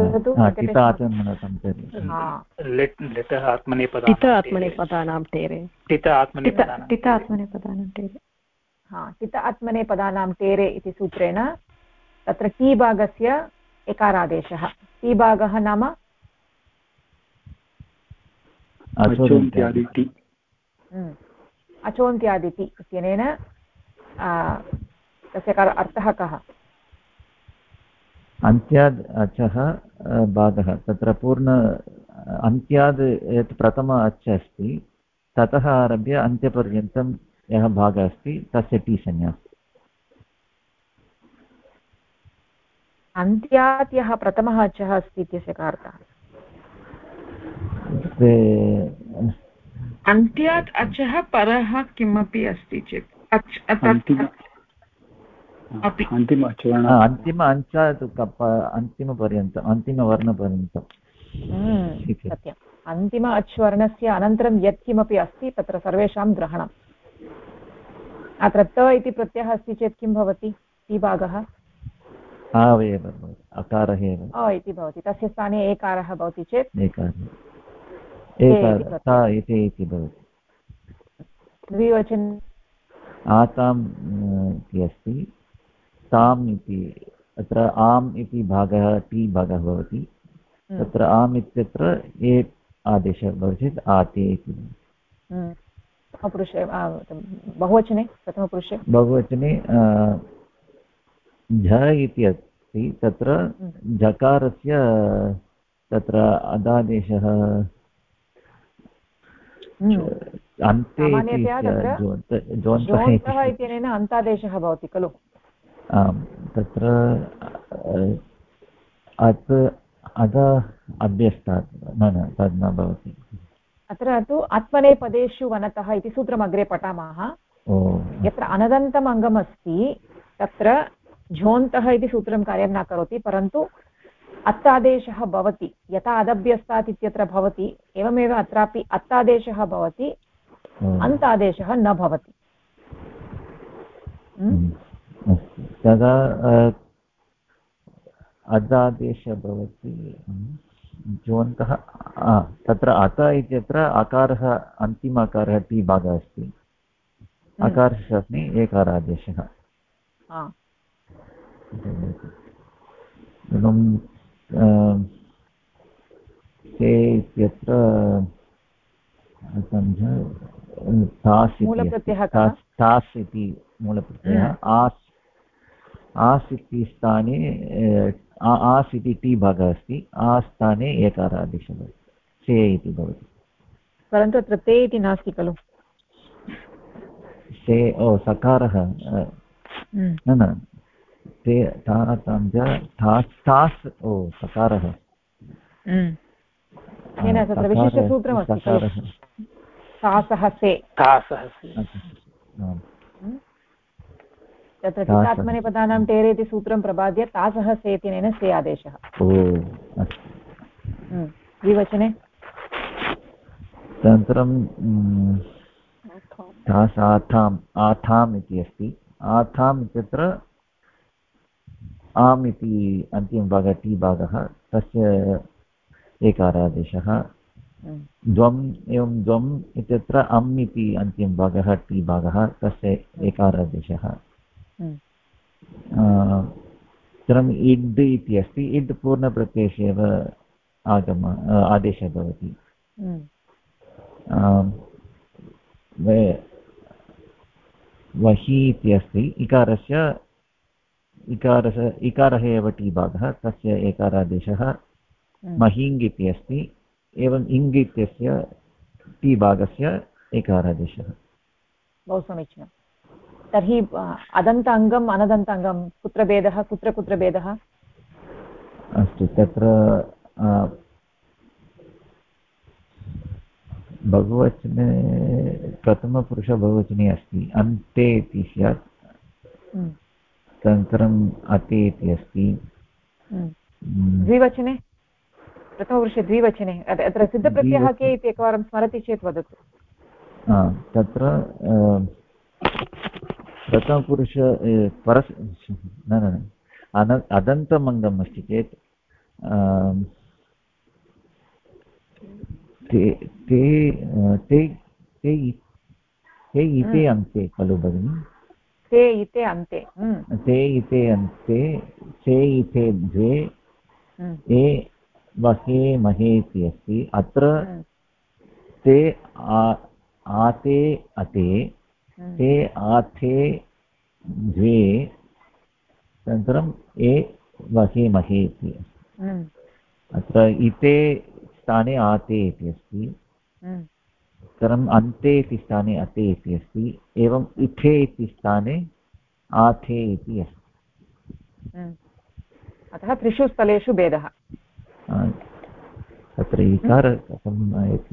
आत्मनेपदानां टेरे टित आत्मनेपदानां टेरे इति सूत्रेण तत्र टी भागस्य एकारादेशः। टी भागः नाम अचोन्त्यादिति इत्यनेन तस्य अर्थः कः? अन्त्याद् अचः भागः तत्र पूर्ण अन्त्याद् यत् प्रथम अच् अस्ति ततः आरभ्य अन्त्यपर्यन्तं यः भागः अस्ति तस्य टी संज्ञा। अन्त्यात् यः प्रथमः अचः अस्ति इत्यस्य कः अर्थः? अन्त्यात् अचः परः किमपि अस्ति चेत् अन्तिम अञ्चात् अन्तिमपर्यन्तम् अन्तिमवर्णपर्यन्तं सत्यम्। अन्तिम अच्वर्णस्य अनन्तरं यत्किमपि अस्ति तत्र सर्वेषां ग्रहणम्। अत्र त इति प्रत्ययः अस्ति चेत् किं भवति? टी भागः अकारः एव अ इति भवति, तस्य स्थाने एकारः भवति चेत् इति भवति। द्विवचने आताम् इति अस्ति, ताम् इति अत्र आम् इति भागः टी भागः भवति। तत्र आम् इत्यत्र ए आदेशः भवति चेत् आते इति। बहुवचने प्रथमपुरुषे बहुवचने झ इति अस्ति, तत्र झकारस्य तत्र अदादेशः अन्ते जोन्तः इत्यनेन अन्तादेशः भवति खलु? आम्, तत्र अभ्यस्तात् तद् न भवति। अत्र तु आत्मनेपदेषु वनतः इति सूत्रम् अग्रे पठामः। यत्र अनदन्तम् अङ्गम् अस्ति तत्र झोन्तः इति सूत्रं कार्यं न करोति, परन्तु अत्तादेशः भवति। यथा अदभ्यस्तात् इत्यत्र भवति एवमेव अत्रापि अत्तादेशः भवति, अन्तादेशः न भवति। तदा अदादेशः भवति जोन्तः। तत्र अत इत्यत्र अकारः अन्तिम अकारः टी भागः अस्ति, अकारशास्त्रे एकारादेशः। एवं ते इत्यत्र तास् इति मूलप्रत्ययः। आस् आस् इति स्थाने आस् इति टी भागः अस्ति आ स्थाने एकारादेशः भवति से इति भवति परन्तु अत्र ते इति नास्ति खलु से ओ सकारः न ते तास् ओ सकारः तत्र विशिष्टसूत्रमस्ति खलु तासः से तत्र टिकात्मनेपदानां टेरे इति सूत्रं प्रबाद्य तासः से इत्यनेन से आदेशः द्विवचने तदनन्तरं तास् आथाम् इति अस्ति आथाम् इत्यत्र आम् इति अन्तिमभागः टी भागः तस्य एकारादेशः द्वम् एवं द्वम् इत्यत्र अम् इति अन्तिमभागः टी भागः तस्य एकारादेशः तदनन्तरम् इड् इति अस्ति इड् पूर्णप्रत्ययस्य एव आदेशः भवति वहि इति अस्ति इकारः एव टी भागः तस्य एकारादेशः महिङ् इति अस्ति एवम् इङ् इत्यस्य टी भागस्य एकारादेशः बहु समीचीनं तर्हि अदन्त अङ्गम् अनदन्त अङ्गं कुत्र भेदः कुत्र भेदः अस्तु तत्र बहुवचने प्रथमपुरुषबहुवचने अस्ति अन्ते इति स्यात् तदनन्तरम् अते इति अस्ति द्विवचने प्रथमपुरुषे द्विवचने अत्र सिद्धप्रत्ययः के इति एकवारं स्मरति चेत् वदतु तत्र प्रथमपुरुष न अदन्तमङ्गम् अस्ति चेत् ते इते अन्ते खलु भगिनि ते इते अन्ते ते इते अन्ते से इते द्वे ए वहे महे इति अस्ति अत्र ते आते अते ते आथे द्वे तदनन्तरम् ए वहे महे इति अस्ति अत्र इते स्थाने आते इति अस्ति अनन्तरम् अन्ते इति स्थाने अते इति अस्ति एवम् इथे इति स्थाने आथे इति अस्ति अतः त्रिषु स्थलेषु भेदः तत्र इकार कथम् आयति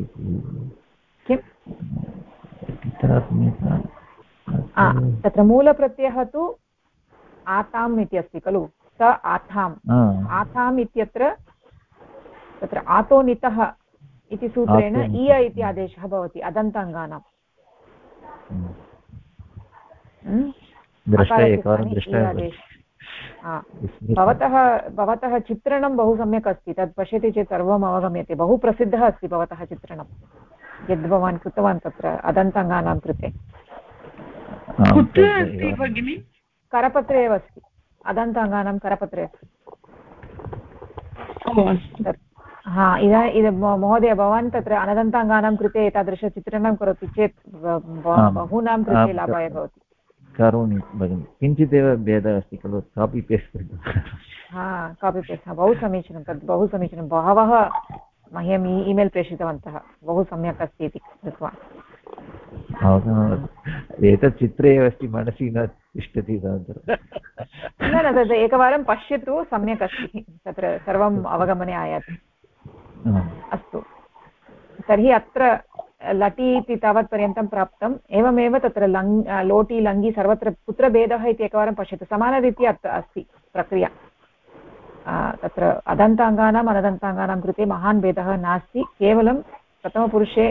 तत्र मूलप्रत्ययः तु आताम् इति अस्ति खलु स आथाम् इत्यत्र तत्र आतोनितः इति सूत्रेण इय इति आदेशः भवति अदन्ताङ्गानां भवतः चित्रणं बहु सम्यक् अस्ति तत् पश्यति चेत् सर्वम् अवगम्यते बहु प्रसिद्धः अस्ति भवतः चित्रणं यद् भवान् कृतवान् तत्र अदन्ताङ्गानां कृते करपत्रे एव अस्ति अदन्ताङ्गानां करपत्रे इदानीं महोदय भवान् तत्र अनदन्ताङ्गानां कृते एतादृशचित्रणं करोति चेत् बहूनां कृते लाभाय भवति करोमि भगिनि किञ्चिदेव भेदः अस्ति खलु कापि पेस्ट् कापि पेस्ट् बहु समीचीनं तद् बहु समीचीनं बहवः मह्यम् ईमेल् प्रेषितवन्तः बहु सम्यक् अस्ति इति कृत्वा एतत् चित्रे एव अस्ति मनसि न तिष्ठति न तद् एकवारं पश्यतु सम्यक् अस्ति तत्र सर्वम् अवगमने आयाति अस्तु तर्हि अत्र लटि इति तावत्पर्यन्तं प्राप्तम् एवमेव तत्र लोटि लङ्गि सर्वत्र कुत्र भेदः इति एकवारं पश्यतु समानरीत्या अस्ति प्रक्रिया तत्र अदन्ताङ्गानाम् अनदन्ताङ्गानां कृते महान् भेदः नास्ति केवलं प्रथमपुरुषे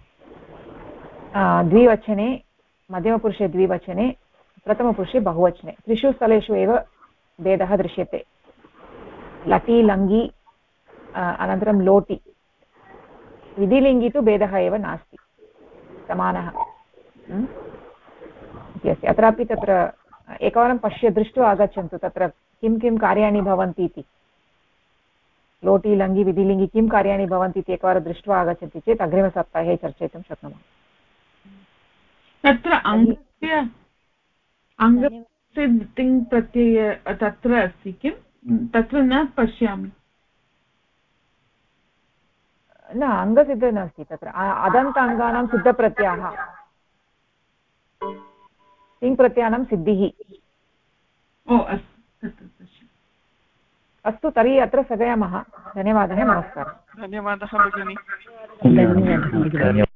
द्विवचने मध्यमपुरुषे द्विवचने प्रथमपुरुषे बहुवचने त्रिषु स्थलेषु एव भेदः दृश्यते लटि लङ्गि अनन्तरं लोटि विधिलिङ्गि तु भेदः एव नास्ति समानः इति अस्ति अत्रापि तत्र एकवारं दृष्ट्वा आगच्छन्तु तत्र किं किं कार्याणि भवन्ति इति लोटि लङ्गि विधिलिङ्गि किं कार्याणि भवन्ति इति एकवारं दृष्ट्वा आगच्छन्ति चेत् अग्रिमसप्ताहे चर्चयितुं शक्नुमः तत्र सिद् तिङ् प्रत्यय तत्र अस्ति किं तत्र न पश्यामि न अङ्गसिद्ध नास्ति तत्र अदन्त अङ्गानां सिद्धप्रत्ययाः तिङ् प्रत्ययानां सिद्धिः अस्तु तर्हि अत्र स्थगयामः धन्यवादः नमस्कारः धन्यवादः भगिनी धन्यवादः।